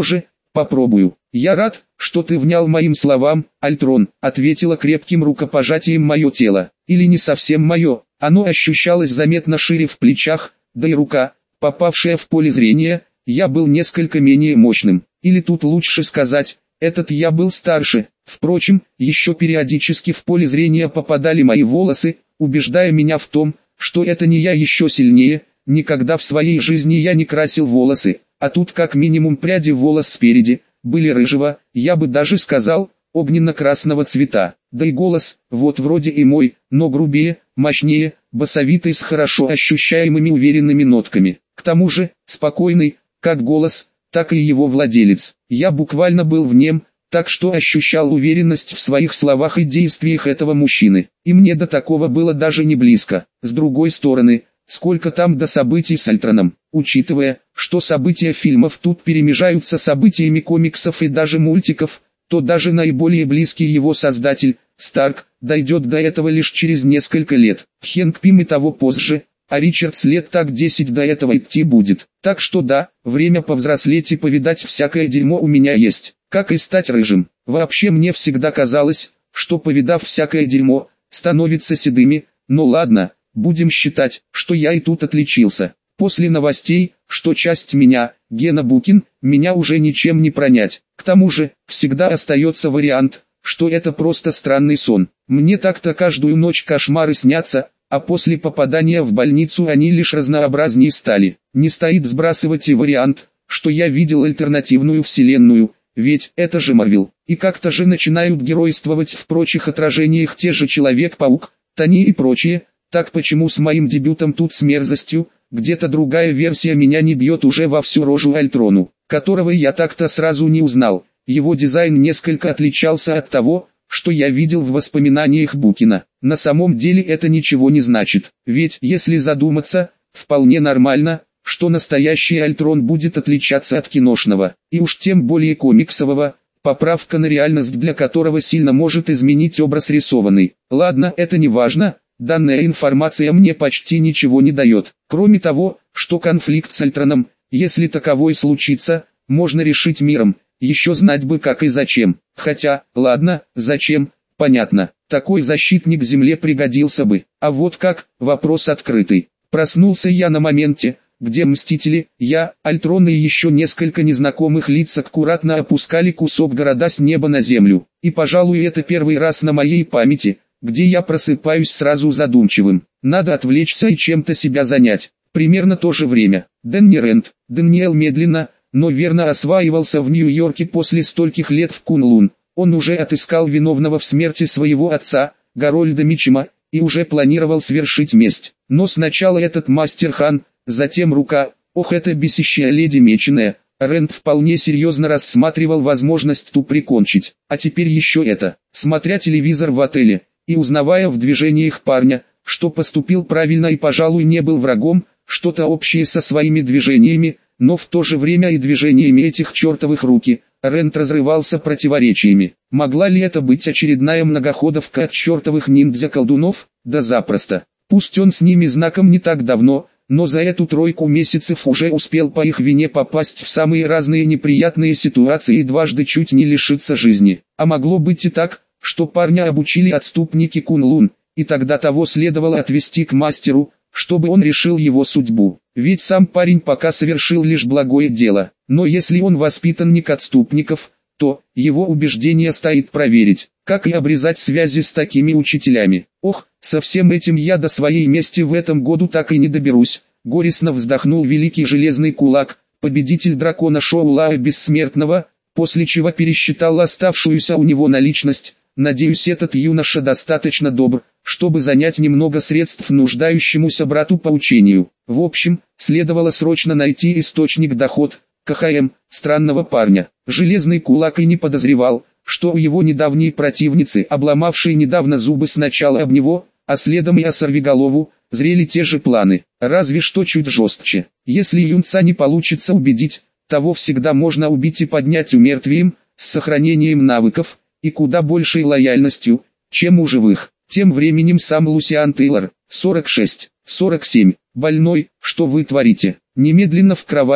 попробую. Я рад, что ты внял моим словам, Альтрон, ответила крепким рукопожатием мое тело. Или не совсем мое, оно ощущалось заметно шире в плечах, да и рука, попавшая в поле зрения, я был несколько менее мощным. Или тут лучше сказать, этот я был старше. Впрочем, еще периодически в поле зрения попадали мои волосы, убеждая меня в том, что это не я еще сильнее. Никогда в своей жизни я не красил волосы, а тут как минимум пряди волос спереди были рыжего, я бы даже сказал, огненно-красного цвета. Да и голос, вот вроде и мой, но грубее, мощнее, басовитый с хорошо ощущаемыми уверенными нотками. К тому же, спокойный, как голос, так и его владелец. Я буквально был в нем, так что ощущал уверенность в своих словах и действиях этого мужчины. И мне до такого было даже не близко. С другой стороны, сколько там до событий с Альтроном, учитывая, что события фильмов тут перемежаются событиями комиксов и даже мультиков, то даже наиболее близкий его создатель, Старк, дойдет до этого лишь через несколько лет. Хэнк Пим и того позже, а Ричардс лет так десять до этого идти будет. Так что да, время повзрослеть и повидать всякое дерьмо у меня есть. Как и стать рыжим. Вообще мне всегда казалось, что повидав всякое дерьмо, становится седыми, но ладно, будем считать, что я и тут отличился. После новостей, что часть меня, Гена Букин, меня уже ничем не пронять. К тому же, всегда остается вариант, что это просто странный сон. Мне так-то каждую ночь кошмары снятся, а после попадания в больницу они лишь разнообразнее стали. Не стоит сбрасывать и вариант, что я видел альтернативную вселенную, ведь это же Марвел. И как-то же начинают геройствовать в прочих отражениях те же Человек-паук, Тони и прочие. Так почему с моим дебютом тут с мерзостью, где-то другая версия меня не бьет уже во всю рожу Альтрону, которого я так-то сразу не узнал. Его дизайн несколько отличался от того, что я видел в воспоминаниях Букина. На самом деле это ничего не значит, ведь если задуматься, вполне нормально, что настоящий Альтрон будет отличаться от киношного, и уж тем более комиксового, поправка на реальность для которого сильно может изменить образ рисованный. Ладно, это не важно. Данная информация мне почти ничего не дает, кроме того, что конфликт с Альтроном, если таковой случится, можно решить миром, еще знать бы как и зачем. Хотя, ладно, зачем, понятно, такой защитник Земле пригодился бы, а вот как, вопрос открытый. Проснулся я на моменте, где Мстители, я, Альтрон и еще несколько незнакомых лиц аккуратно опускали кусок города с неба на землю, и пожалуй это первый раз на моей памяти, где я просыпаюсь сразу задумчивым. Надо отвлечься и чем-то себя занять. Примерно то же время. Дэнни Рэнд. Дэниел медленно, но верно осваивался в Нью-Йорке после стольких лет в Кунлун. Он уже отыскал виновного в смерти своего отца, Гарольда Мичима, и уже планировал свершить месть. Но сначала этот мастер Хан, затем рука, ох эта бесящая леди меченая. Рэнд вполне серьезно рассматривал возможность ту прикончить. А теперь еще это. Смотря телевизор в отеле, и узнавая в движениях парня, что поступил правильно и пожалуй не был врагом, что-то общее со своими движениями, но в то же время и движениями этих чертовых руки, Рэнд разрывался противоречиями. Могла ли это быть очередная многоходовка от чертовых ниндзя-колдунов? Да запросто. Пусть он с ними знаком не так давно, но за эту тройку месяцев уже успел по их вине попасть в самые разные неприятные ситуации и дважды чуть не лишиться жизни. А могло быть и так, что парня обучили отступники Кунлун, и тогда того следовало отвести к мастеру, чтобы он решил его судьбу. Ведь сам парень пока совершил лишь благое дело, но если он воспитанник отступников, то его убеждение стоит проверить, как и обрезать связи с такими учителями. Ох, со всем этим я до своей мести в этом году так и не доберусь, горестно вздохнул великий железный кулак, победитель дракона Шоулаа Бессмертного, после чего пересчитал оставшуюся у него наличность. Надеюсь, этот юноша достаточно добр, чтобы занять немного средств нуждающемуся брату по учению. В общем, следовало срочно найти источник доход, КХМ, странного парня. Железный кулак и не подозревал, что у его недавней противницы, обломавшей недавно зубы сначала об него, а следом и о сорвиголову, зрели те же планы, разве что чуть жестче. Если юнца не получится убедить, того всегда можно убить и поднять умертвием, с сохранением навыков, и куда большей лояльностью, чем у живых. Тем временем сам Лусиан Тейлор, сорок шесть, сорок семь, больной, что вы творите? Немедленно в кровать,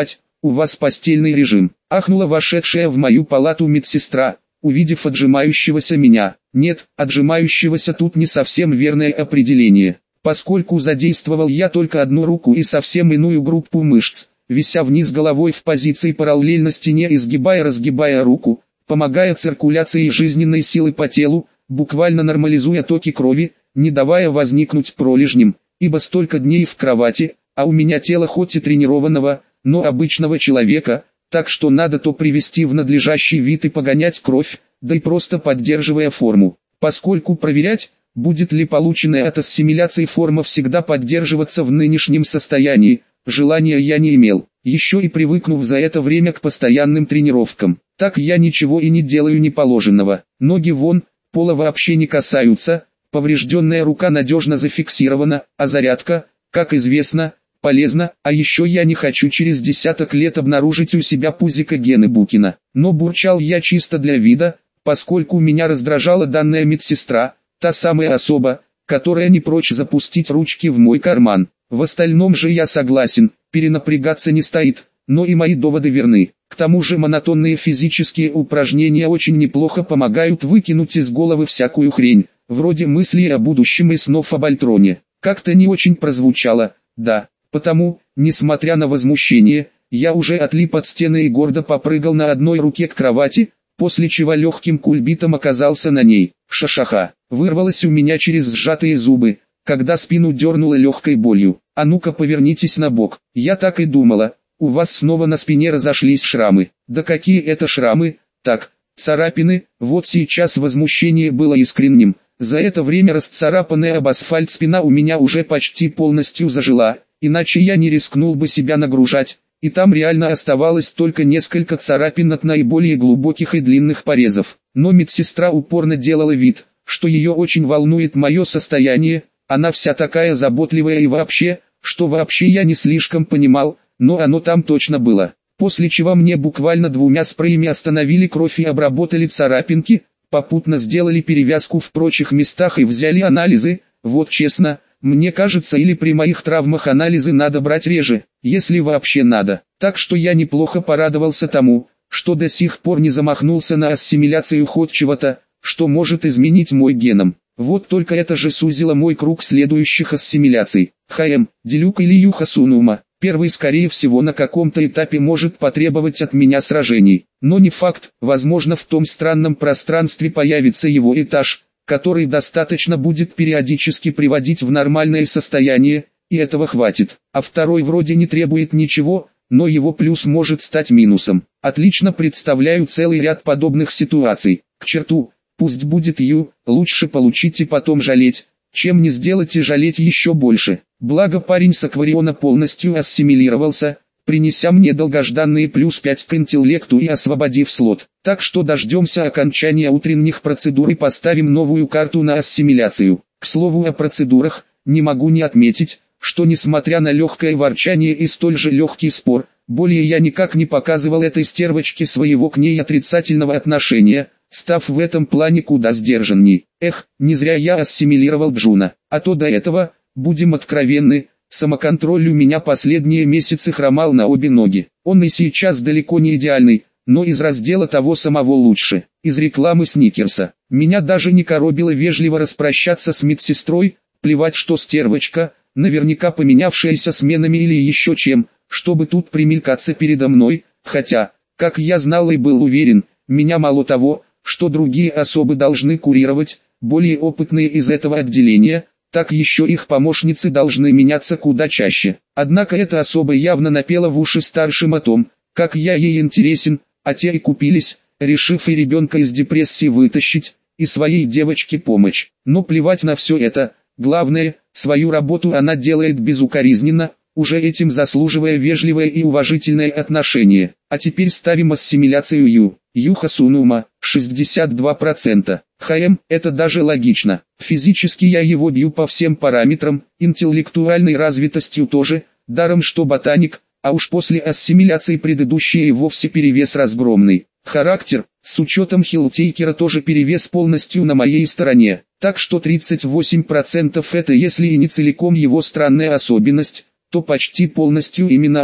у вас постельный режим», — ахнула вошедшая в мою палату медсестра, увидев отжимающегося меня. Нет, отжимающегося тут не совсем верное определение, поскольку задействовал я только одну руку и совсем иную группу мышц, вися вниз головой в позиции параллельно стене, изгибая-разгибая руку, помогая циркуляции жизненной силы по телу, буквально нормализуя токи крови, не давая возникнуть пролежням, ибо столько дней в кровати, а у меня тело хоть и тренированного, но обычного человека, так что надо то привести в надлежащий вид и погонять кровь, да и просто поддерживая форму, поскольку проверять, будет ли полученная от ассимиляции форма всегда поддерживаться в нынешнем состоянии, желания я не имел, еще и привыкнув за это время к постоянным тренировкам. Так я ничего и не делаю неположенного, ноги вон, пола вообще не касаются, поврежденная рука надежно зафиксирована, а зарядка, как известно, полезно, а еще я не хочу через десяток лет обнаружить у себя пузико Гены Букина. Но бурчал я чисто для вида, поскольку меня раздражала данная медсестра, та самая особа, которая не прочь запустить ручки в мой карман. В остальном же я согласен, перенапрягаться не стоит, но и мои доводы верны. К тому же монотонные физические упражнения очень неплохо помогают выкинуть из головы всякую хрень, вроде мыслей о будущем и снов об Альтроне. Как-то не очень прозвучало, да. Потому, несмотря на возмущение, я уже отлип от стены и гордо попрыгал на одной руке к кровати, после чего легким кульбитом оказался на ней. Шашаха, вырвалось у меня через сжатые зубы, когда спину дернуло легкой болью. А ну-ка повернитесь на бок. Я так и думала, у вас снова на спине разошлись шрамы. Да какие это шрамы? Так, царапины. Вот сейчас возмущение было искренним. За это время расцарапанная об асфальт спина у меня уже почти полностью зажила. Иначе я не рискнул бы себя нагружать, и там реально оставалось только несколько царапин от наиболее глубоких и длинных порезов. Но медсестра упорно делала вид, что ее очень волнует мое состояние, она вся такая заботливая и вообще, что вообще я не слишком понимал, но оно там точно было. После чего мне буквально двумя спреями остановили кровь и обработали царапинки, попутно сделали перевязку в прочих местах и взяли анализы. Вот честно, мне кажется, или при моих травмах анализы надо брать реже, если вообще надо. Так что я неплохо порадовался тому, что до сих пор не замахнулся на ассимиляцию хоть чего-то, что может изменить мой геном. Вот только это же сузило мой круг следующих ассимиляций. ХМ, Делюк или Юха Сунума. Первый скорее всего на каком-то этапе может потребовать от меня сражений. Но не факт, возможно в том странном пространстве появится его этаж, который достаточно будет периодически приводить в нормальное состояние, и этого хватит. А второй вроде не требует ничего, но его плюс может стать минусом. Отлично представляю целый ряд подобных ситуаций. К черту, пусть будет Ю, лучше получить и потом жалеть, чем не сделать и жалеть еще больше. Благо парень с аквариона полностью ассимилировался, принеся мне долгожданные плюс пять к интеллекту и освободив слот. Так что дождемся окончания утренних процедур и поставим новую карту на ассимиляцию. К слову о процедурах, не могу не отметить, что несмотря на легкое ворчание и столь же легкий спор, более я никак не показывал этой стервочке своего к ней отрицательного отношения, став в этом плане куда сдержанней. Эх, не зря я ассимилировал Джуна, а то до этого, будем откровенны, самоконтроль у меня последние месяцы хромал на обе ноги. Он и сейчас далеко не идеальный, но из раздела того самого лучше. Из рекламы Сникерса. Меня даже не коробило вежливо распрощаться с медсестрой, плевать что стервочка, наверняка поменявшаяся сменами или еще чем, чтобы тут примелькаться передо мной, хотя, как я знал и был уверен, меня мало того, что другие особы должны курировать, более опытные из этого отделения, так еще их помощницы должны меняться куда чаще. Однако эта особа явно напела в уши старшим о том, как я ей интересен, а те и купились, решив и ребенка из депрессии вытащить, и своей девочке помочь. Но плевать на все это, главное, свою работу она делает безукоризненно, уже этим заслуживая вежливое и уважительное отношение. А теперь ставим ассимиляцию Ю. Юха Сунума, шестьдесят два процента. ХМ, это даже логично. Физически я его бью по всем параметрам, интеллектуальной развитостью тоже, даром что ботаник, а уж после ассимиляции предыдущие и вовсе перевес разгромный. Характер, с учетом хилтейкера тоже перевес полностью на моей стороне. Так что тридцать восемь процентов это если и не целиком его странная особенность, то почти полностью именно она.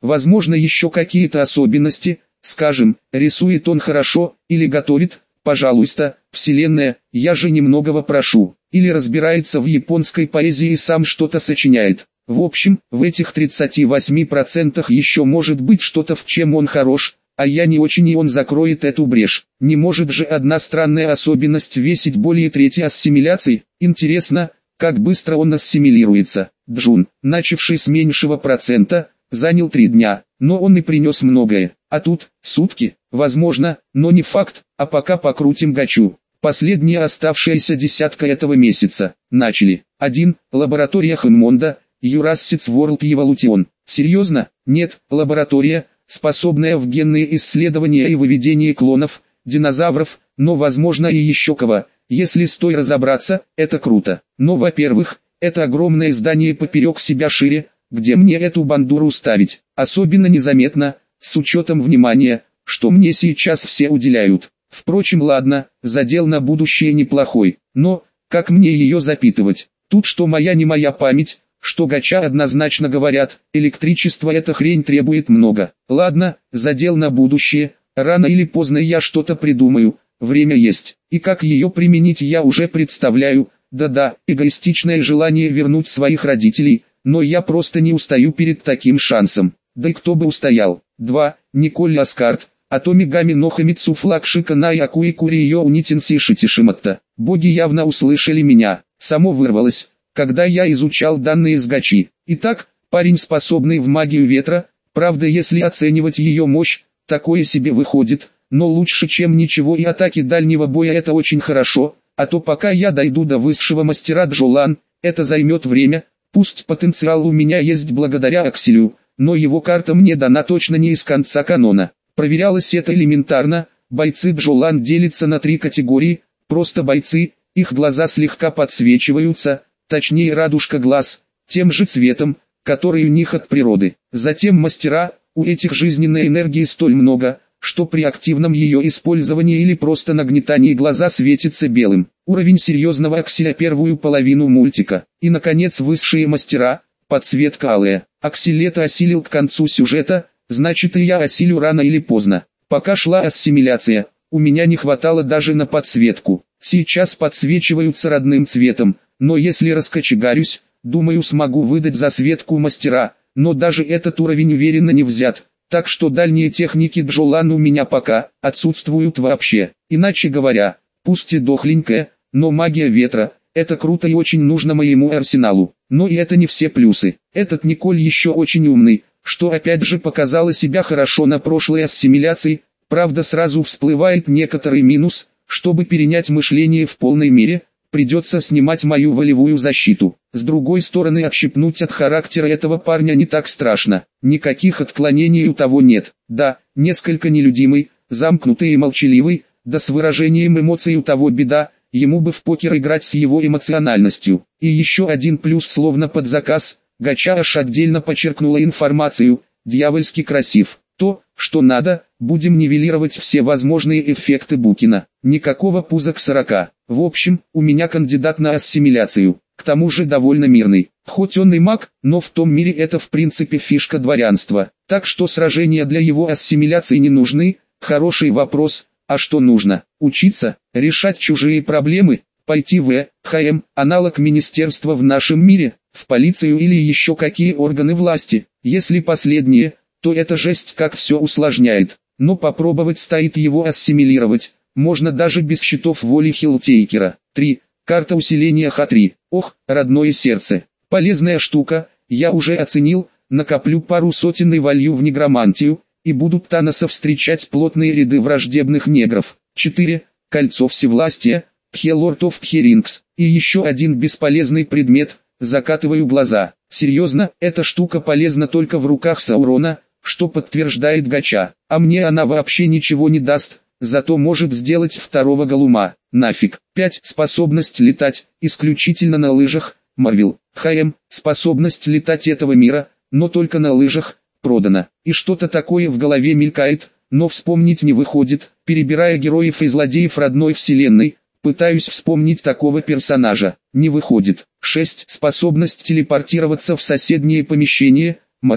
Возможно еще какие-то особенности, скажем, рисует он хорошо, или готовит, пожалуйста, вселенная, я же немногого прошу, или разбирается в японской поэзии и сам что-то сочиняет. В общем, в этих тридцати восьми процентах еще может быть что-то, в чем он хорош, а я не очень, и он закроет эту брешь. Не может же одна странная особенность весить более трети ассимиляции. Интересно, как быстро он ассимилируется. Джун, начавший с меньшего процента, занял три дня, но он и принес многое. А тут, сутки, возможно, но не факт, а пока покрутим гачу. Последняя оставшаяся десятка этого месяца. Начали. один. Лаборатория Хэммонда, Jurassic World Evolution. Серьезно? Нет, лаборатория, способная в генные исследования и выведение клонов, динозавров, но возможно и еще кого. Если с той разобраться, это круто. Но во-первых, это огромное здание поперек себя шире, где мне эту бандуру ставить. Особенно незаметно, с учетом внимания, что мне сейчас все уделяют. Впрочем, ладно, задел на будущее неплохой. Но, как мне ее запитывать? Тут что моя не моя память, что гача однозначно говорят, электричество эта хрень требует много. Ладно, задел на будущее, рано или поздно я что-то придумаю, время есть. И как ее применить я уже представляю. Да-да, эгоистичное желание вернуть своих родителей, но я просто не устаю перед таким шансом. Да и кто бы устоял. два. Николь Аскарт, Атоми Гами Нохамицу Флагшика на Якуи Куриё Унитинси Шитишиматта. Боги явно услышали меня, само вырвалось, когда я изучал данные с гачи. Итак, парень, способный в магию ветра, правда, если оценивать ее мощь, такое себе выходит, но лучше чем ничего, и атаки дальнего боя это очень хорошо, а то пока я дойду до высшего мастера Джолан, это займет время. Пусть потенциал у меня есть благодаря Акселю, но его карта мне дана точно не из конца канона. Проверялось это элементарно, бойцы Джолан делятся на три категории, просто бойцы, их глаза слегка подсвечиваются, точнее радужка глаз, тем же цветом, который у них от природы. Затем мастера, у этих жизненной энергии столь много, что при активном ее использовании или просто нагнетании глаза светится белым. Уровень серьезного Акселя первую половину мультика. И наконец высшие мастера, подсветка алая. Аксель это осилил к концу сюжета, значит и я осилю рано или поздно. Пока шла ассимиляция, у меня не хватало даже на подсветку. Сейчас подсвечиваются родным цветом, но если раскочегарюсь, думаю смогу выдать засветку мастера, но даже этот уровень уверенно не взят. Так что дальние техники Джолан у меня пока отсутствуют вообще. Иначе говоря, пусть и дохленькая, но магия ветра, это круто и очень нужно моему арсеналу. Но и это не все плюсы. Этот Николь еще очень умный, что опять же показало себя хорошо на прошлой ассимиляции. Правда, сразу всплывает некоторый минус. Чтобы перенять мышление в полной мере, придется снимать мою волевую защиту. С другой стороны, отщипнуть от характера этого парня не так страшно. Никаких отклонений у того нет. Да, несколько нелюдимый, замкнутый и молчаливый, да с выражением эмоций у того беда, ему бы в покер играть с его эмоциональностью. И еще один плюс словно под заказ, гача аж отдельно подчеркнула информацию, дьявольски красив. То, что надо, будем нивелировать все возможные эффекты Букина. Никакого пуза к сорока. В общем, у меня кандидат на ассимиляцию. К тому же довольно мирный. Хоть он и маг, но в том мире это в принципе фишка дворянства. Так что сражения для его ассимиляции не нужны. Хороший вопрос, а что нужно? Учиться, решать чужие проблемы, пойти в ХМ, аналог министерства в нашем мире, в полицию или еще какие органы власти. Если последнее, то эта жесть как все усложняет. Но попробовать стоит его ассимилировать. Можно даже без щитов воли Хилтейкера. три. Карта усиления Х три. Ох, родное сердце. Полезная штука, я уже оценил, накоплю пару сотен и волью в негромантию, и будут Таноса встречать плотные ряды враждебных негров. четыре. Кольцо всевластия, Пхелорд оф Пхерингс. И еще один бесполезный предмет, закатываю глаза. Серьезно, эта штука полезна только в руках Саурона, что подтверждает гача, а мне она вообще ничего не даст. Зато может сделать второго Голума. Нафиг. пять. Способность летать, исключительно на лыжах. Марвел. ХМ. Способность летать этого мира, но только на лыжах. Продано. И что-то такое в голове мелькает, но вспомнить не выходит. Перебирая героев и злодеев родной вселенной, пытаюсь вспомнить такого персонажа. Не выходит. шесть. Способность телепортироваться в соседнее помещение. Марвел.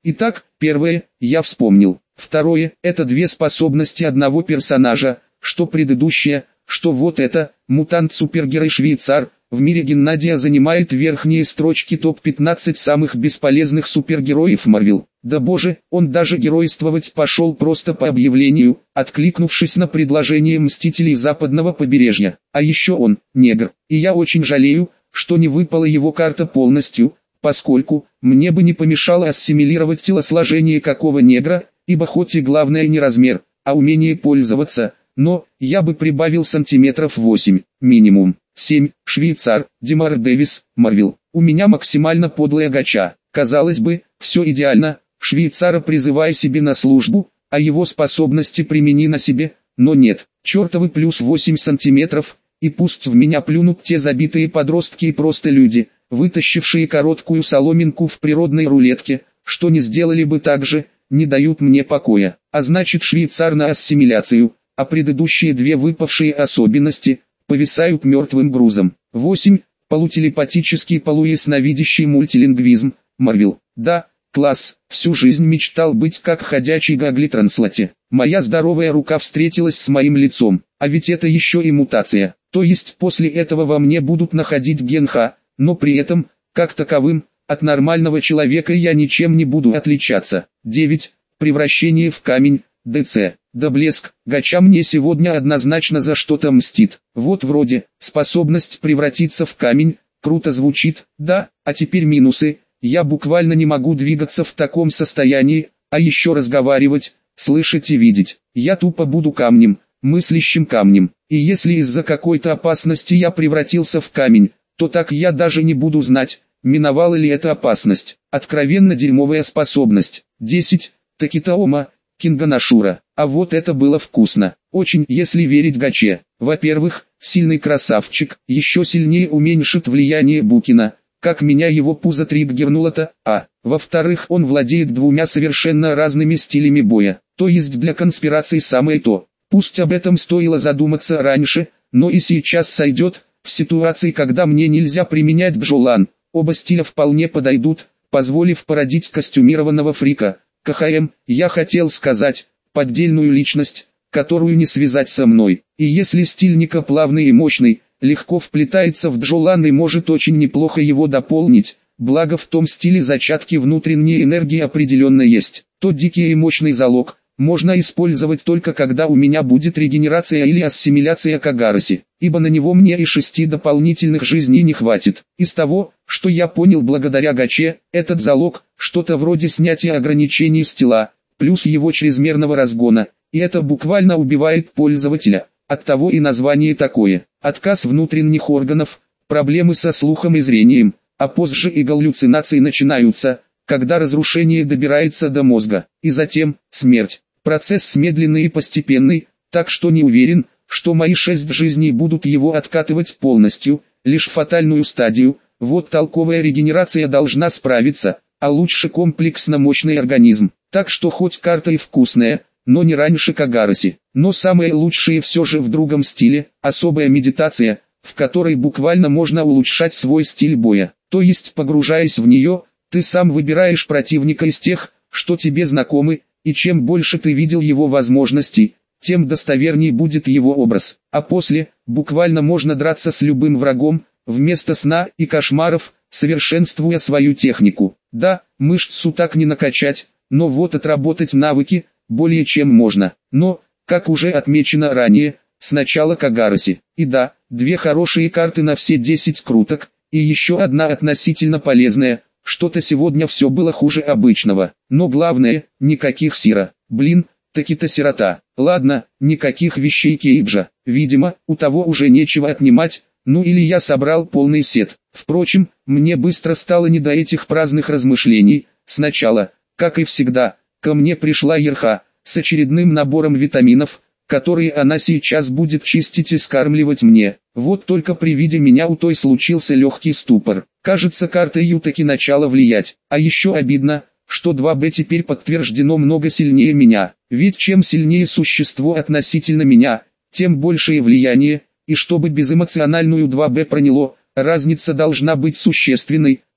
Итак, первое, я вспомнил. Второе, это две способности одного персонажа, что предыдущее, что вот это, мутант-супергерой-швейцар. В мире Геннадия занимает верхние строчки топ пятнадцать самых бесполезных супергероев Марвел. Да боже, он даже геройствовать пошел просто по объявлению, откликнувшись на предложение Мстителей Западного побережья. А еще он, негр. И я очень жалею, что не выпала его карта полностью, поскольку мне бы не помешало ассимилировать телосложение какого негра, ибо хоть и главное не размер, а умение пользоваться, но я бы прибавил сантиметров восемь, минимум. семь. Швейцар, Демар Дэвис, Марвел. У меня максимально подлая гача. Казалось бы, все идеально, швейцара призывай себе на службу, а его способности примени на себе, но нет, чертовы плюс восемь сантиметров, и пусть в меня плюнут те забитые подростки и просто люди, вытащившие короткую соломинку в природной рулетке, что не сделали бы так же, не дают мне покоя. А значит швейцар на ассимиляцию, а предыдущие две выпавшие особенности – повисают мертвым грузом. восемь. Полутелепатический полуясновидящий мультилингвизм, Марвел. Да, класс, всю жизнь мечтал быть как ходячий гагли-транслате. Моя здоровая рука встретилась с моим лицом, а ведь это еще и мутация. То есть после этого во мне будут находить ген Х, но при этом, как таковым, от нормального человека я ничем не буду отличаться. девять. Превращение в камень, ДЦ. Да блеск, гача мне сегодня однозначно за что-то мстит. Вот вроде, способность превратиться в камень, круто звучит, да, а теперь минусы. Я буквально не могу двигаться в таком состоянии, а еще разговаривать, слышать и видеть. Я тупо буду камнем, мыслящим камнем. И если из-за какой-то опасности я превратился в камень, то так я даже не буду знать, миновала ли эта опасность. Откровенно дерьмовая способность. десять. Такитаома, Кинганашура. А вот это было вкусно. Очень, если верить гаче. Во-первых, сильный красавчик, еще сильнее уменьшит влияние Букина, как меня его пузо триггернуло-то, а, во-вторых, он владеет двумя совершенно разными стилями боя, то есть для конспираций самое то. Пусть об этом стоило задуматься раньше, но и сейчас сойдет, в ситуации, когда мне нельзя применять Бжолан, оба стиля вполне подойдут, позволив породить костюмированного фрика. КХМ, я хотел сказать, поддельную личность, которую не связать со мной. И если стиль Ника плавный и мощный, легко вплетается в Джолан и может очень неплохо его дополнить, благо в том стиле зачатки внутренней энергии определенно есть, то дикий и мощный залог можно использовать только когда у меня будет регенерация или ассимиляция к Агараси, ибо на него мне и шести дополнительных жизней не хватит. Из того, что я понял благодаря гаче, этот залог – что-то вроде снятия ограничений с тела, плюс его чрезмерного разгона, и это буквально убивает пользователя, оттого и название такое. Отказ внутренних органов, проблемы со слухом и зрением, а позже и галлюцинации начинаются, когда разрушение добирается до мозга, и затем – смерть. Процесс медленный и постепенный, так что не уверен, что мои шесть жизней будут его откатывать полностью, лишь фатальную стадию. Вот толковая регенерация должна справиться, а лучше комплексно мощный организм. Так что хоть карта и вкусная, но не раньше Кагараси. Но самое лучшее все же в другом стиле, особая медитация, в которой буквально можно улучшать свой стиль боя. То есть погружаясь в нее, ты сам выбираешь противника из тех, что тебе знакомы, и чем больше ты видел его возможностей, тем достоверней будет его образ. А после, буквально можно драться с любым врагом, вместо сна и кошмаров, совершенствуя свою технику. Да, мышцу так не накачать, но вот отработать навыки, более чем можно. Но, как уже отмечено ранее, сначала Кагараси. И да, две хорошие карты на все десять круток, и еще одна относительно полезная. Что-то сегодня все было хуже обычного. Но главное, никаких Сира. Блин, таки-то сирота. Ладно, никаких вещей Кейджа. Видимо, у того уже нечего отнимать, ну или я собрал полный сет. Впрочем, мне быстро стало не до этих праздных размышлений. Сначала, как и всегда, ко мне пришла Ерха, с очередным набором витаминов, которые она сейчас будет чистить и скармливать мне. Вот только при виде меня у той случился легкий ступор. Кажется, карта Ю таки начала влиять. А еще обидно, что два бэ теперь подтверждено много сильнее меня. Ведь чем сильнее существо относительно меня, тем большее влияние, и чтобы безэмоциональную два бэ проняло, разница должна быть существенной,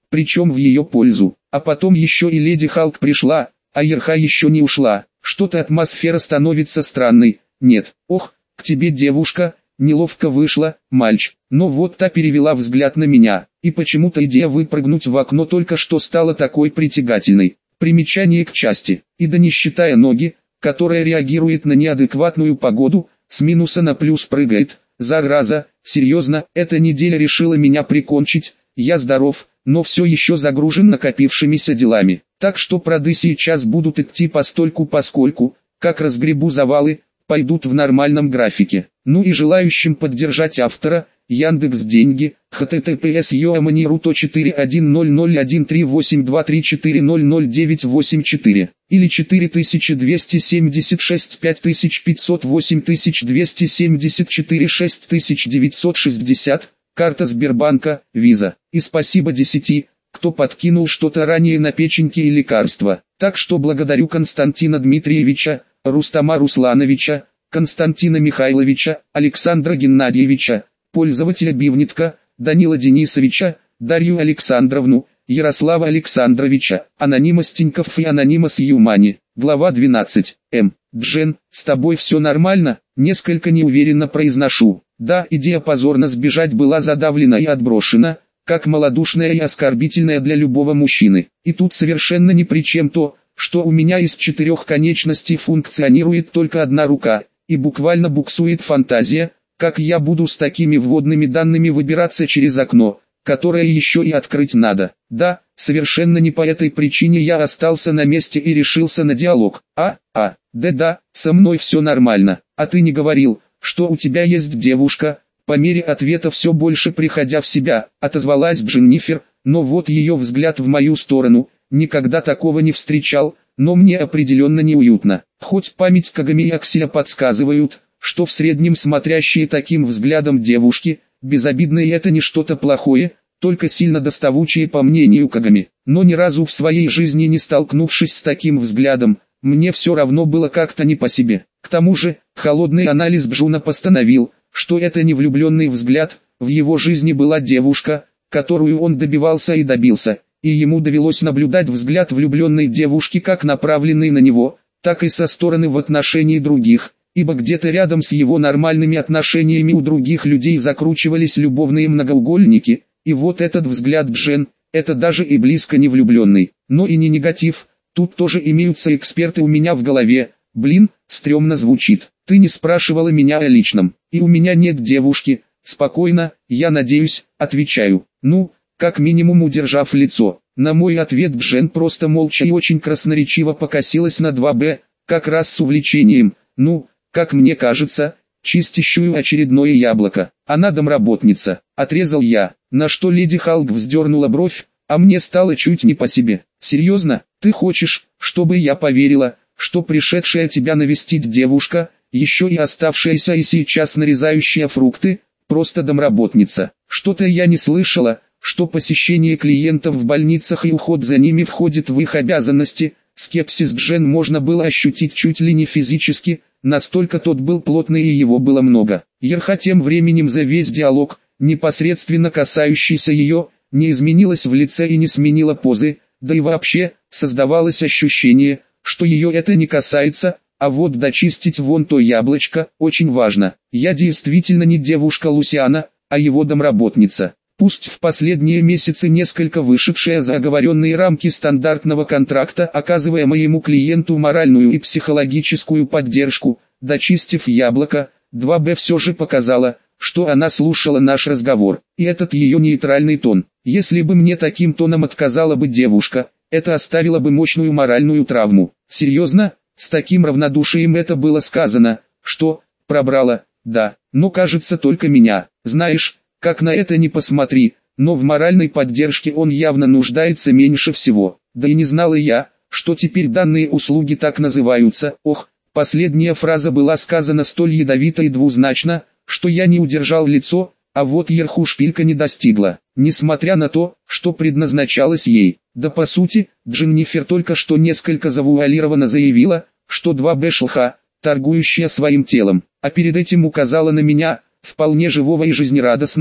причем в ее пользу. А потом еще и леди Халк пришла, а Ерха еще не ушла. Что-то атмосфера становится странной. Нет, ох, к тебе, девушка, неловко вышло, мальч. Но вот та перевела взгляд на меня, и почему-то идея выпрыгнуть в окно только что стала такой притягательной. Примечание к части, и да не считая ноги, которая реагирует на неадекватную погоду, с минуса на плюс прыгает. Зараза, серьезно, эта неделя решила меня прикончить. Я здоров, но все еще загружен накопившимися делами. Так что проды сейчас будут идти постольку-поскольку, как разгребу завалы, пойдут в нормальном графике. Ну и желающим поддержать автора, Яндекс деньги, https yoamani.ru то четыре один ноль ноль один три восемь два три четыре ноль ноль девять восемь четыре или четыре двести семьдесят шесть пять пятьсот восемь двести семьдесят четыре шесть девятьсот шестьдесят, карта Сбербанка, виза. И спасибо десяти, кто подкинул что-то ранее на печеньки и лекарства. Так что благодарю Константина Дмитриевича, Рустама Руслановича, Константина Михайловича, Александра Геннадьевича, пользователя Бивнитка, Данила Денисовича, Дарью Александровну, Ярослава Александровича, Анонимас Тиньков и Анонимас Юмани. Глава двенадцать. М. Джен, с тобой все нормально? Несколько неуверенно произношу. Да, идея позорно сбежать была задавлена и отброшена, как малодушная и оскорбительная для любого мужчины. И тут совершенно ни при чем то, что у меня из четырех конечностей функционирует только одна рука, и буквально буксует фантазия, как я буду с такими вводными данными выбираться через окно, которое еще и открыть надо. Да, совершенно не по этой причине я остался на месте и решился на диалог. А, а, да-да, со мной все нормально. А ты не говорил, что у тебя есть девушка? По мере ответа все больше приходя в себя, отозвалась Дженнифер, но вот ее взгляд в мою сторону, никогда такого не встречал, но мне определенно неуютно. Хоть память Кагами и Акселя подсказывают, что в среднем смотрящие таким взглядом девушки, безобидные это не что-то плохое, только сильно доставучие по мнению Кагами. Но ни разу в своей жизни не столкнувшись с таким взглядом, мне все равно было как-то не по себе. К тому же, холодный анализ Бжуна постановил, что это не влюбленный взгляд, в его жизни была девушка, которую он добивался и добился, и ему довелось наблюдать взгляд влюбленной девушки как направленный на него, так и со стороны в отношении других, ибо где-то рядом с его нормальными отношениями у других людей закручивались любовные многоугольники, и вот этот взгляд Джен, это даже и близко не влюбленный, но и не негатив, тут тоже имеются эксперты у меня в голове, блин, стрёмно звучит, ты не спрашивала меня о личном, и у меня нет девушки, спокойно, я надеюсь, отвечаю, ну, как минимум удержав лицо. На мой ответ Джен просто молча и очень красноречиво покосилась на два бэ, как раз с увлечением, ну, как мне кажется, чистящую очередное яблоко. Она домработница, отрезал я, на что леди Халк вздернула бровь, а мне стало чуть не по себе. Серьезно, ты хочешь, чтобы я поверила, что пришедшая тебя навестить девушка, еще и оставшаяся и сейчас нарезающая фрукты, просто домработница? Что-то я не слышала, что посещение клиентов в больницах и уход за ними входит в их обязанности. Скепсис Джен можно было ощутить чуть ли не физически, настолько тот был плотный и его было много. Ерха тем временем за весь диалог, непосредственно касающийся ее, не изменилась в лице и не сменила позы, да и вообще, создавалось ощущение, что ее это не касается, а вот дочистить вон то яблочко, очень важно. Я действительно не девушка Лусиана, а его домработница. Пусть в последние месяцы несколько вышедшая за оговоренные рамки стандартного контракта, оказывая моему клиенту моральную и психологическую поддержку, дочистив яблоко, два бэ все же показала, что она слушала наш разговор, и этот ее нейтральный тон. Если бы мне таким тоном отказала бы девушка, это оставило бы мощную моральную травму. Серьезно, с таким равнодушием это было сказано, что, пробрало, да, но кажется только меня, знаешь. Как на это ни посмотри, но в моральной поддержке он явно нуждается меньше всего. Да и не знала я, что теперь данные услуги так называются. Ох, последняя фраза была сказана столь ядовито и двузначно, что я не удержал лицо, а вот Ерху шпилька не достигла. Несмотря на то, что предназначалось ей. Да по сути, Дженнифер только что несколько завуалированно заявила, что два бэ шлха, торгующая своим телом, а перед этим указала на меня, вполне живого и жизнерадостного,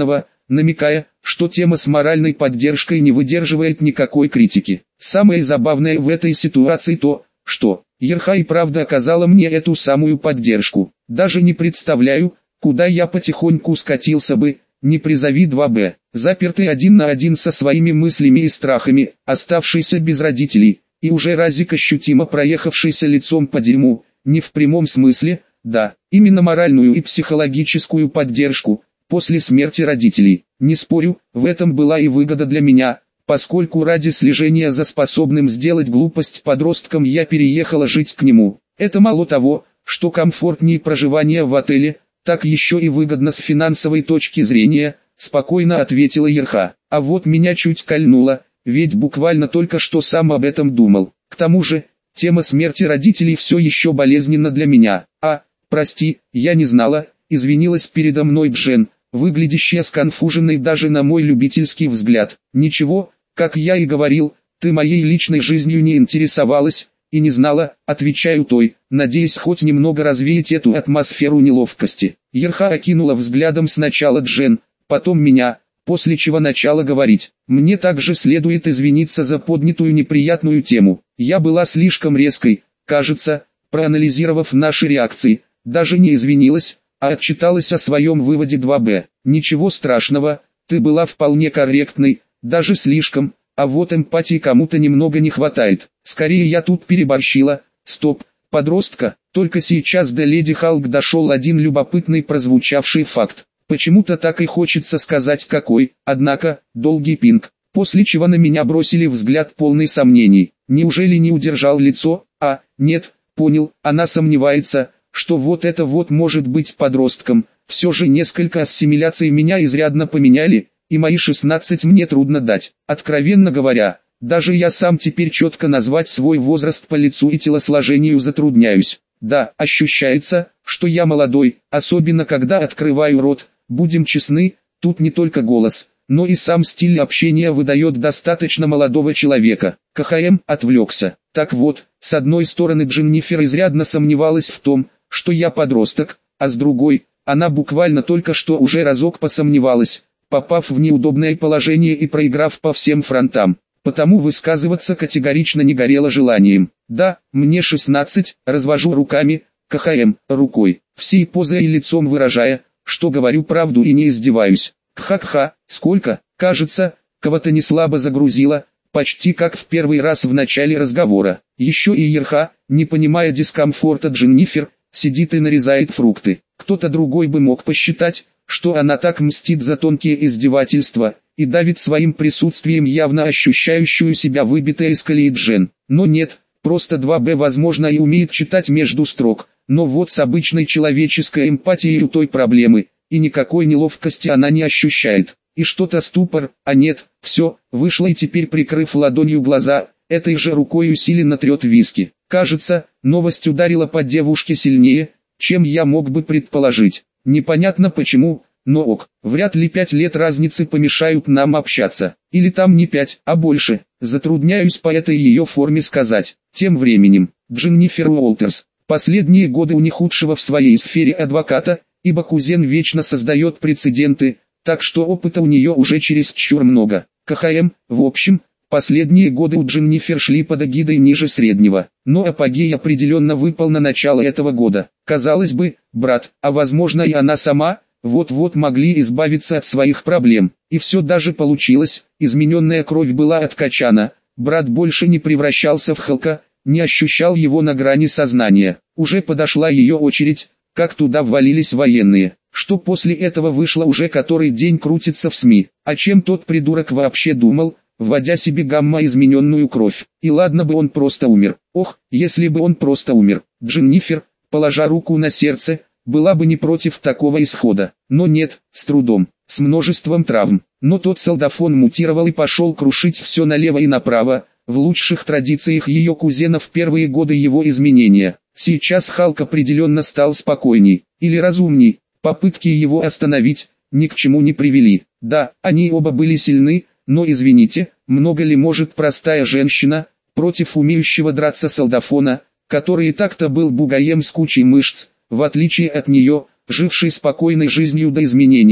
намекая, что тема с моральной поддержкой не выдерживает никакой критики. Самое забавное в этой ситуации то, что Ерха и правда оказала мне эту самую поддержку. Даже не представляю, куда я потихоньку скатился бы, не призови два бэ, запертый один на один со своими мыслями и страхами, оставшийся без родителей, и уже разик ощутимо проехавшийся лицом по дерьму, не в прямом смысле, да, именно моральную и психологическую поддержку, после смерти родителей. Не спорю, в этом была и выгода для меня, поскольку ради слежения за способным сделать глупость подростком я переехала жить к нему. Это мало того, что комфортнее проживание в отеле, так еще и выгодно с финансовой точки зрения, спокойно ответила Ерха. А вот меня чуть кольнуло, ведь буквально только что сам об этом думал. К тому же, тема смерти родителей все еще болезненна для меня. А, прости, я не знала, извинилась передо мной Джен, выглядящая сконфуженной даже на мой любительский взгляд. Ничего, как я и говорил, ты моей личной жизнью не интересовалась и не знала, отвечаю той, надеясь хоть немного развеять эту атмосферу неловкости. Ерха окинула взглядом сначала Джен, потом меня, после чего начала говорить. Мне также следует извиниться за поднятую неприятную тему. Я была слишком резкой, кажется, проанализировав наши реакции, даже не извинилась, а отчиталась о своем выводе два бэ. Ничего страшного, ты была вполне корректной, даже слишком, а вот эмпатии кому-то немного не хватает. Скорее я тут переборщила. Стоп, подростка, только сейчас до леди Халк дошел один любопытный прозвучавший факт. Почему-то так и хочется сказать какой, однако, долгий пинг, после чего на меня бросили взгляд полный сомнений. Неужели не удержал лицо? А, нет, понял, она сомневается, что вот это вот может быть подростком. Все же несколько ассимиляций меня изрядно поменяли, и мои шестнадцать мне трудно дать. Откровенно говоря, даже я сам теперь четко назвать свой возраст по лицу и телосложению затрудняюсь. Да, ощущается, что я молодой, особенно когда открываю рот. Будем честны, тут не только голос, но и сам стиль общения выдает достаточно молодого человека. КХМ отвлекся. Так вот, с одной стороны Дженнифер изрядно сомневалась в том, что я подросток, а с другой, она буквально только что уже разок посомневалась, попав в неудобное положение и проиграв по всем фронтам. Потому высказываться категорично не горело желанием. Да, мне шестнадцать, развожу руками, КХМ, рукой, всей позой и лицом выражая, что говорю правду и не издеваюсь. Кха-кха, сколько, кажется, кого-то не слабо загрузило, почти как в первый раз в начале разговора. Еще и Ерха, не понимая дискомфорта Дженнифер, сидит и нарезает фрукты. Кто-то другой бы мог посчитать, что она так мстит за тонкие издевательства, и давит своим присутствием явно ощущающую себя выбитой из колеи Джен. Но нет, просто два бэ возможно и умеет читать между строк, но вот с обычной человеческой эмпатией у той проблемы, и никакой неловкости она не ощущает. И что-то ступор, а нет, все, вышло и теперь прикрыв ладонью глаза, этой же рукой усиленно трет виски. Кажется, новость ударила по девушке сильнее, чем я мог бы предположить. Непонятно почему, но ок, вряд ли пять лет разницы помешают нам общаться. Или там не пять, а больше, затрудняюсь по этой ее форме сказать. Тем временем, Дженнифер Уолтерс, последние годы у не худшего в своей сфере адвоката, ибо кузен вечно создает прецеденты, так что опыта у нее уже чересчур много. КХМ, в общем, последние годы у Дженнифер шли под эгидой ниже среднего, но апогей определенно выпал на начало этого года. Казалось бы, брат, а возможно и она сама, вот-вот могли избавиться от своих проблем. И все даже получилось, измененная кровь была откачана, брат больше не превращался в Халка, не ощущал его на грани сознания. Уже подошла ее очередь, как туда ввалились военные, что после этого вышло уже который день крутится в СМИ. О чем тот придурок вообще думал, вводя себе гамма-измененную кровь? И ладно бы он просто умер. Ох, если бы он просто умер. Дженнифер, положа руку на сердце, была бы не против такого исхода. Но нет, с трудом, с множеством травм. Но тот солдафон мутировал и пошел крушить все налево и направо, в лучших традициях ее кузена в первые годы его изменения. Сейчас Халк определенно стал спокойней, или разумней. Попытки его остановить, ни к чему не привели. Да, они оба были сильны, но извините, много ли может простая женщина, против умеющего драться солдафона, который и так-то был бугаем с кучей мышц, в отличие от нее, жившей спокойной жизнью до изменения,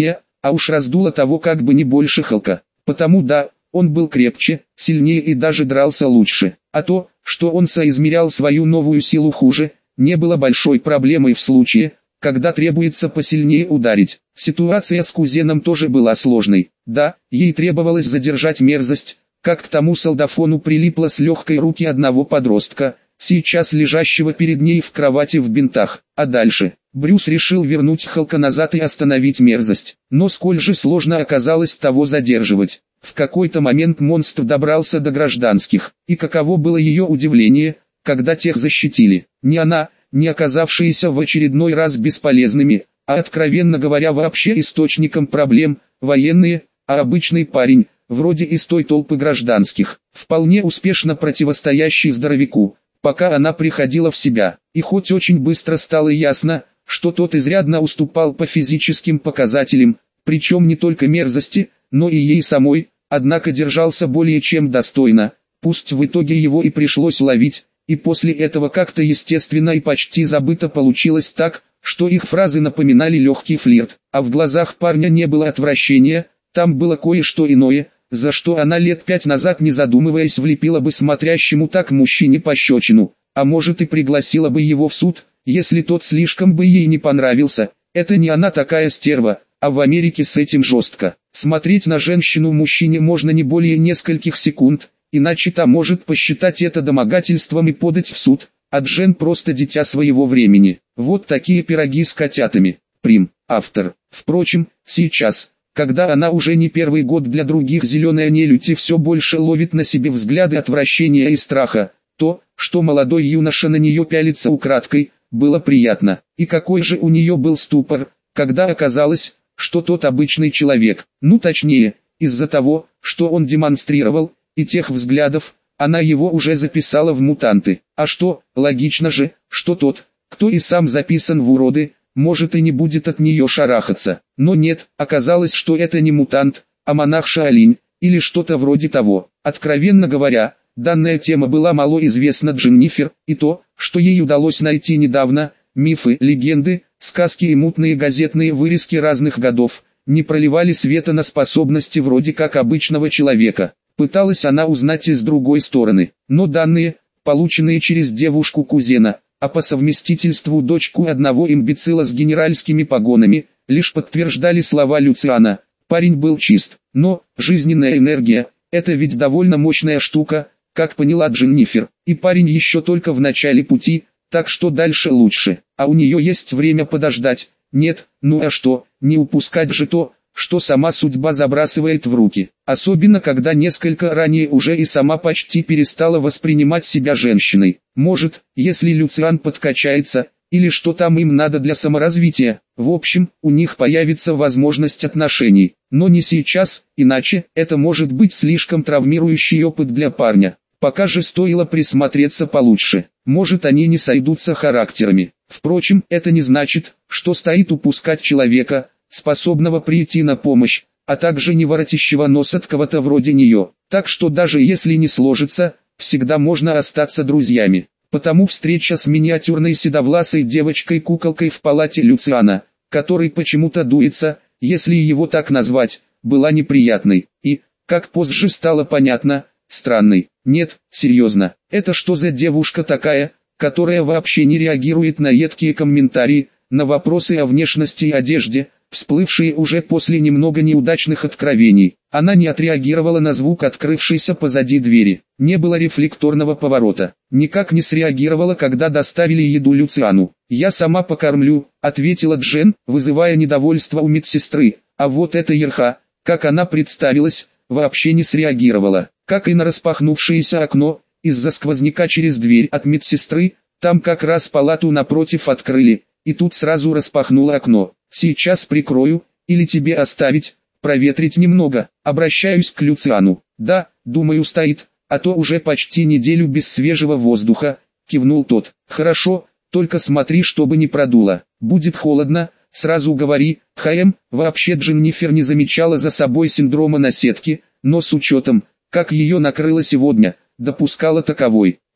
а уж раздуло того как бы не больше Халка. Потому да, он был крепче, сильнее и даже дрался лучше. А то, что он соизмерял свою новую силу хуже, не было большой проблемой в случае, когда требуется посильнее ударить. Ситуация с кузеном тоже была сложной. Да, ей требовалось задержать мерзость, как к тому солдафону прилипло с легкой руки одного подростка, сейчас лежащего перед ней в кровати в бинтах. А дальше, Брюс решил вернуть Халка назад и остановить мерзость. Но сколь же сложно оказалось того задерживать. В какой-то момент монстр добрался до гражданских, и каково было ее удивление, когда тех защитили. Не она, не оказавшиеся в очередной раз бесполезными, а откровенно говоря вообще источником проблем, военные, а обычный парень, вроде из той толпы гражданских, вполне успешно противостоящий здоровяку, пока она приходила в себя. И хоть очень быстро стало ясно, что тот изрядно уступал по физическим показателям, причем не только мерзости, но и ей самой, однако держался более чем достойно, пусть в итоге его и пришлось ловить, и после этого как-то естественно и почти забыто получилось так, что их фразы напоминали легкий флирт, а в глазах парня не было отвращения, там было кое-что иное, за что она лет пять назад не задумываясь влепила бы смотрящему так мужчине пощечину, а может и пригласила бы его в суд, если тот слишком бы ей не понравился. Это не она такая стерва, а в Америке с этим жестко. Смотреть на женщину мужчине можно не более нескольких секунд, иначе та может посчитать это домогательством и подать в суд, а Джен просто дитя своего времени. Вот такие пироги с котятами. Прим. Автор. Впрочем, сейчас, когда она уже не первый год для других зеленая нелюдь и все больше ловит на себе взгляды отвращения и страха, то, что молодой юноша на нее пялится украдкой, было приятно. И какой же у нее был ступор, когда оказалось, что тот обычный человек, ну точнее, из-за того, что он демонстрировал, и тех взглядов, она его уже записала в мутанты. А что, логично же, что тот, кто и сам записан в уроды, может и не будет от нее шарахаться. Но нет, оказалось, что это не мутант, а монах Шаолинь, или что-то вроде того. Откровенно говоря, данная тема была мало известна Дженнифер, и то, что ей удалось найти недавно, мифы, легенды, сказки и мутные газетные вырезки разных годов, не проливали света на способности вроде как обычного человека. Пыталась она узнать и с другой стороны, но данные, полученные через девушку-кузена, а по совместительству дочку одного имбецила с генеральскими погонами, лишь подтверждали слова Люциана. Парень был чист, но жизненная энергия – это ведь довольно мощная штука, как поняла Дженнифер, и парень еще только в начале пути, так что дальше лучше, а у нее есть время подождать. Нет, ну а что, не упускать же то, что сама судьба забрасывает в руки, особенно когда несколько ранее уже и сама почти перестала воспринимать себя женщиной. Может, если Люциан подкачается, или что там им надо для саморазвития, в общем, у них появится возможность отношений, но не сейчас, иначе это может быть слишком травмирующий опыт для парня. Пока же стоило присмотреться получше, может они не сойдутся характерами. Впрочем, это не значит, что стоит упускать человека, способного прийти на помощь, а также не воротящего нос от кого-то вроде нее. Так что даже если не сложится, всегда можно остаться друзьями. Потому встреча с миниатюрной седовласой девочкой-куколкой в палате Люциана, который почему-то дуется, если его так назвать, была неприятной. И, как позже стало понятно, странной. Нет, серьезно, это что за девушка такая, которая вообще не реагирует на едкие комментарии, на вопросы о внешности и одежде, всплывшие уже после немного неудачных откровений. Она не отреагировала на звук открывшейся позади двери. Не было рефлекторного поворота. Никак не среагировала, когда доставили еду Люциану. «Я сама покормлю», — ответила Джен, вызывая недовольство у медсестры. А вот эта ерха, как она представилась, вообще не среагировала. Как и на распахнувшееся окно, из-за сквозняка через дверь от медсестры, там как раз палату напротив открыли, и тут сразу распахнуло окно. «Сейчас прикрою, или тебе оставить, проветрить немного», обращаюсь к Люциану. «Да, думаю стоит, а то уже почти неделю без свежего воздуха», кивнул тот. «Хорошо, только смотри, чтобы не продуло. Будет холодно, сразу говори». ХМ, вообще Дженнифер не замечала за собой синдрома наседки, но с учетом, как ее накрыло сегодня, допускала таковой.